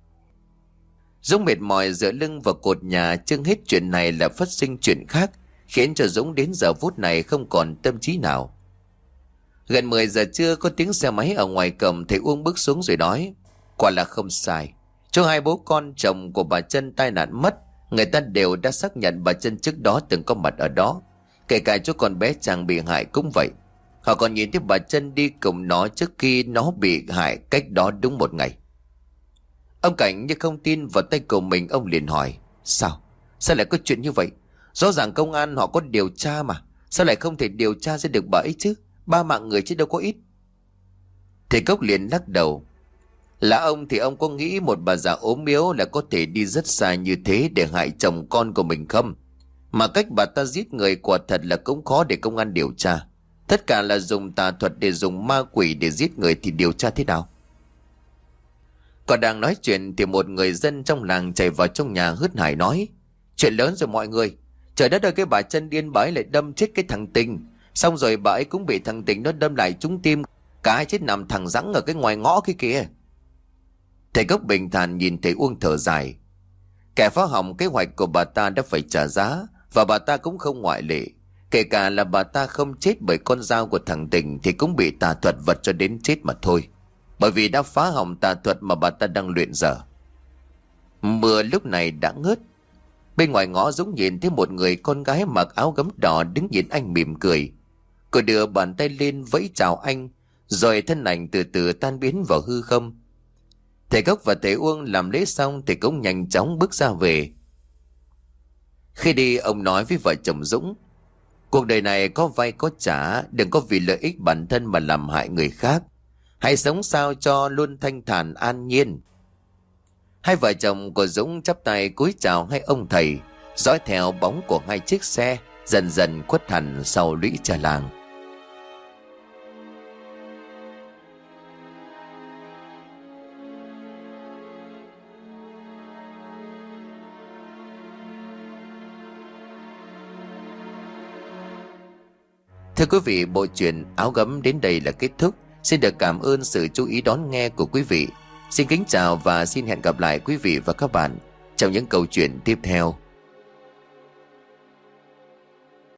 Dũng mệt mỏi dựa lưng vào cột nhà, chưng hết chuyện này là phát sinh chuyện khác, khiến cho Dũng đến giờ phút này không còn tâm trí nào. Gần mười giờ trưa có tiếng xe máy ở ngoài cổng. Thầy Uông bước xuống rồi nói: Quả là không sai, cho hai bố con chồng của bà Trân tai nạn mất, người ta đều đã xác nhận bà Trân trước đó từng có mặt ở đó. Kể cả cho con bé Trang bị hại cũng vậy. Họ còn nhìn thấy bà Trân đi cùng nó trước khi nó bị hại cách đó đúng một ngày. Ông Cảnh như không tin vào tay của mình, ông liền hỏi: Sao? Sao lại có chuyện như vậy? Rõ ràng công an họ có điều tra mà, sao lại không thể điều tra ra được bà ấy chứ? Ba mạng người chứ đâu có ít. Thầy Cốc liền lắc đầu: Là ông thì ông có nghĩ một bà già ốm yếu là có thể đi rất xa như thế để hại chồng con của mình không? Mà cách bà ta giết người quả thật là cũng khó để công an điều tra. Tất cả là dùng tà thuật để dùng ma quỷ để giết người thì điều tra thế nào? Còn đang nói chuyện thì một người dân trong làng chạy vào trong nhà hớt hải nói: Chuyện lớn rồi mọi người. Trời đất ơi, cái bà Trân điên, bà ấy lại đâm chết cái thằng Tình. Xong rồi bà ấy cũng bị thằng Tình nó đâm lại trúng tim. Cả hai chết nằm thẳng rắn ở cái ngoài ngõ kia kìa. Thầy Cốc bình thản nhìn thầy Uông thở dài. Kẻ phá hỏng kế hoạch của bà ta đã phải trả giá, và bà ta cũng không ngoại lệ. Kể cả là bà ta không chết bởi con dao của thằng Tình thì cũng bị tà thuật vật cho đến chết mà thôi, bởi vì đã phá hỏng tà thuật mà bà ta đang luyện dở. Mưa lúc này đã ngớt. Bên ngoài ngõ Dũng nhìn thấy một người con gái mặc áo gấm đỏ đứng nhìn anh mỉm cười. Cô đưa bàn tay lên vẫy chào anh, rồi thân ảnh từ từ tan biến vào hư không. Thầy Cốc và thầy Uông làm lễ xong thì cũng nhanh chóng bước ra về. Khi đi, ông nói với vợ chồng Dũng: Cuộc đời này có vay có trả, đừng có vì lợi ích bản thân mà làm hại người khác. Hãy sống sao cho luôn thanh thản an nhiên. Hai vợ chồng của Dũng chắp tay cúi chào hai ông thầy, dõi theo bóng của hai chiếc xe dần dần khuất hẳn sau lũy trà làng. Thưa quý vị, bộ truyện Áo Gấm đến đây là kết thúc. Xin được cảm ơn sự chú ý đón nghe của quý vị. Xin kính chào và xin hẹn gặp lại quý vị và các bạn trong những câu chuyện tiếp theo.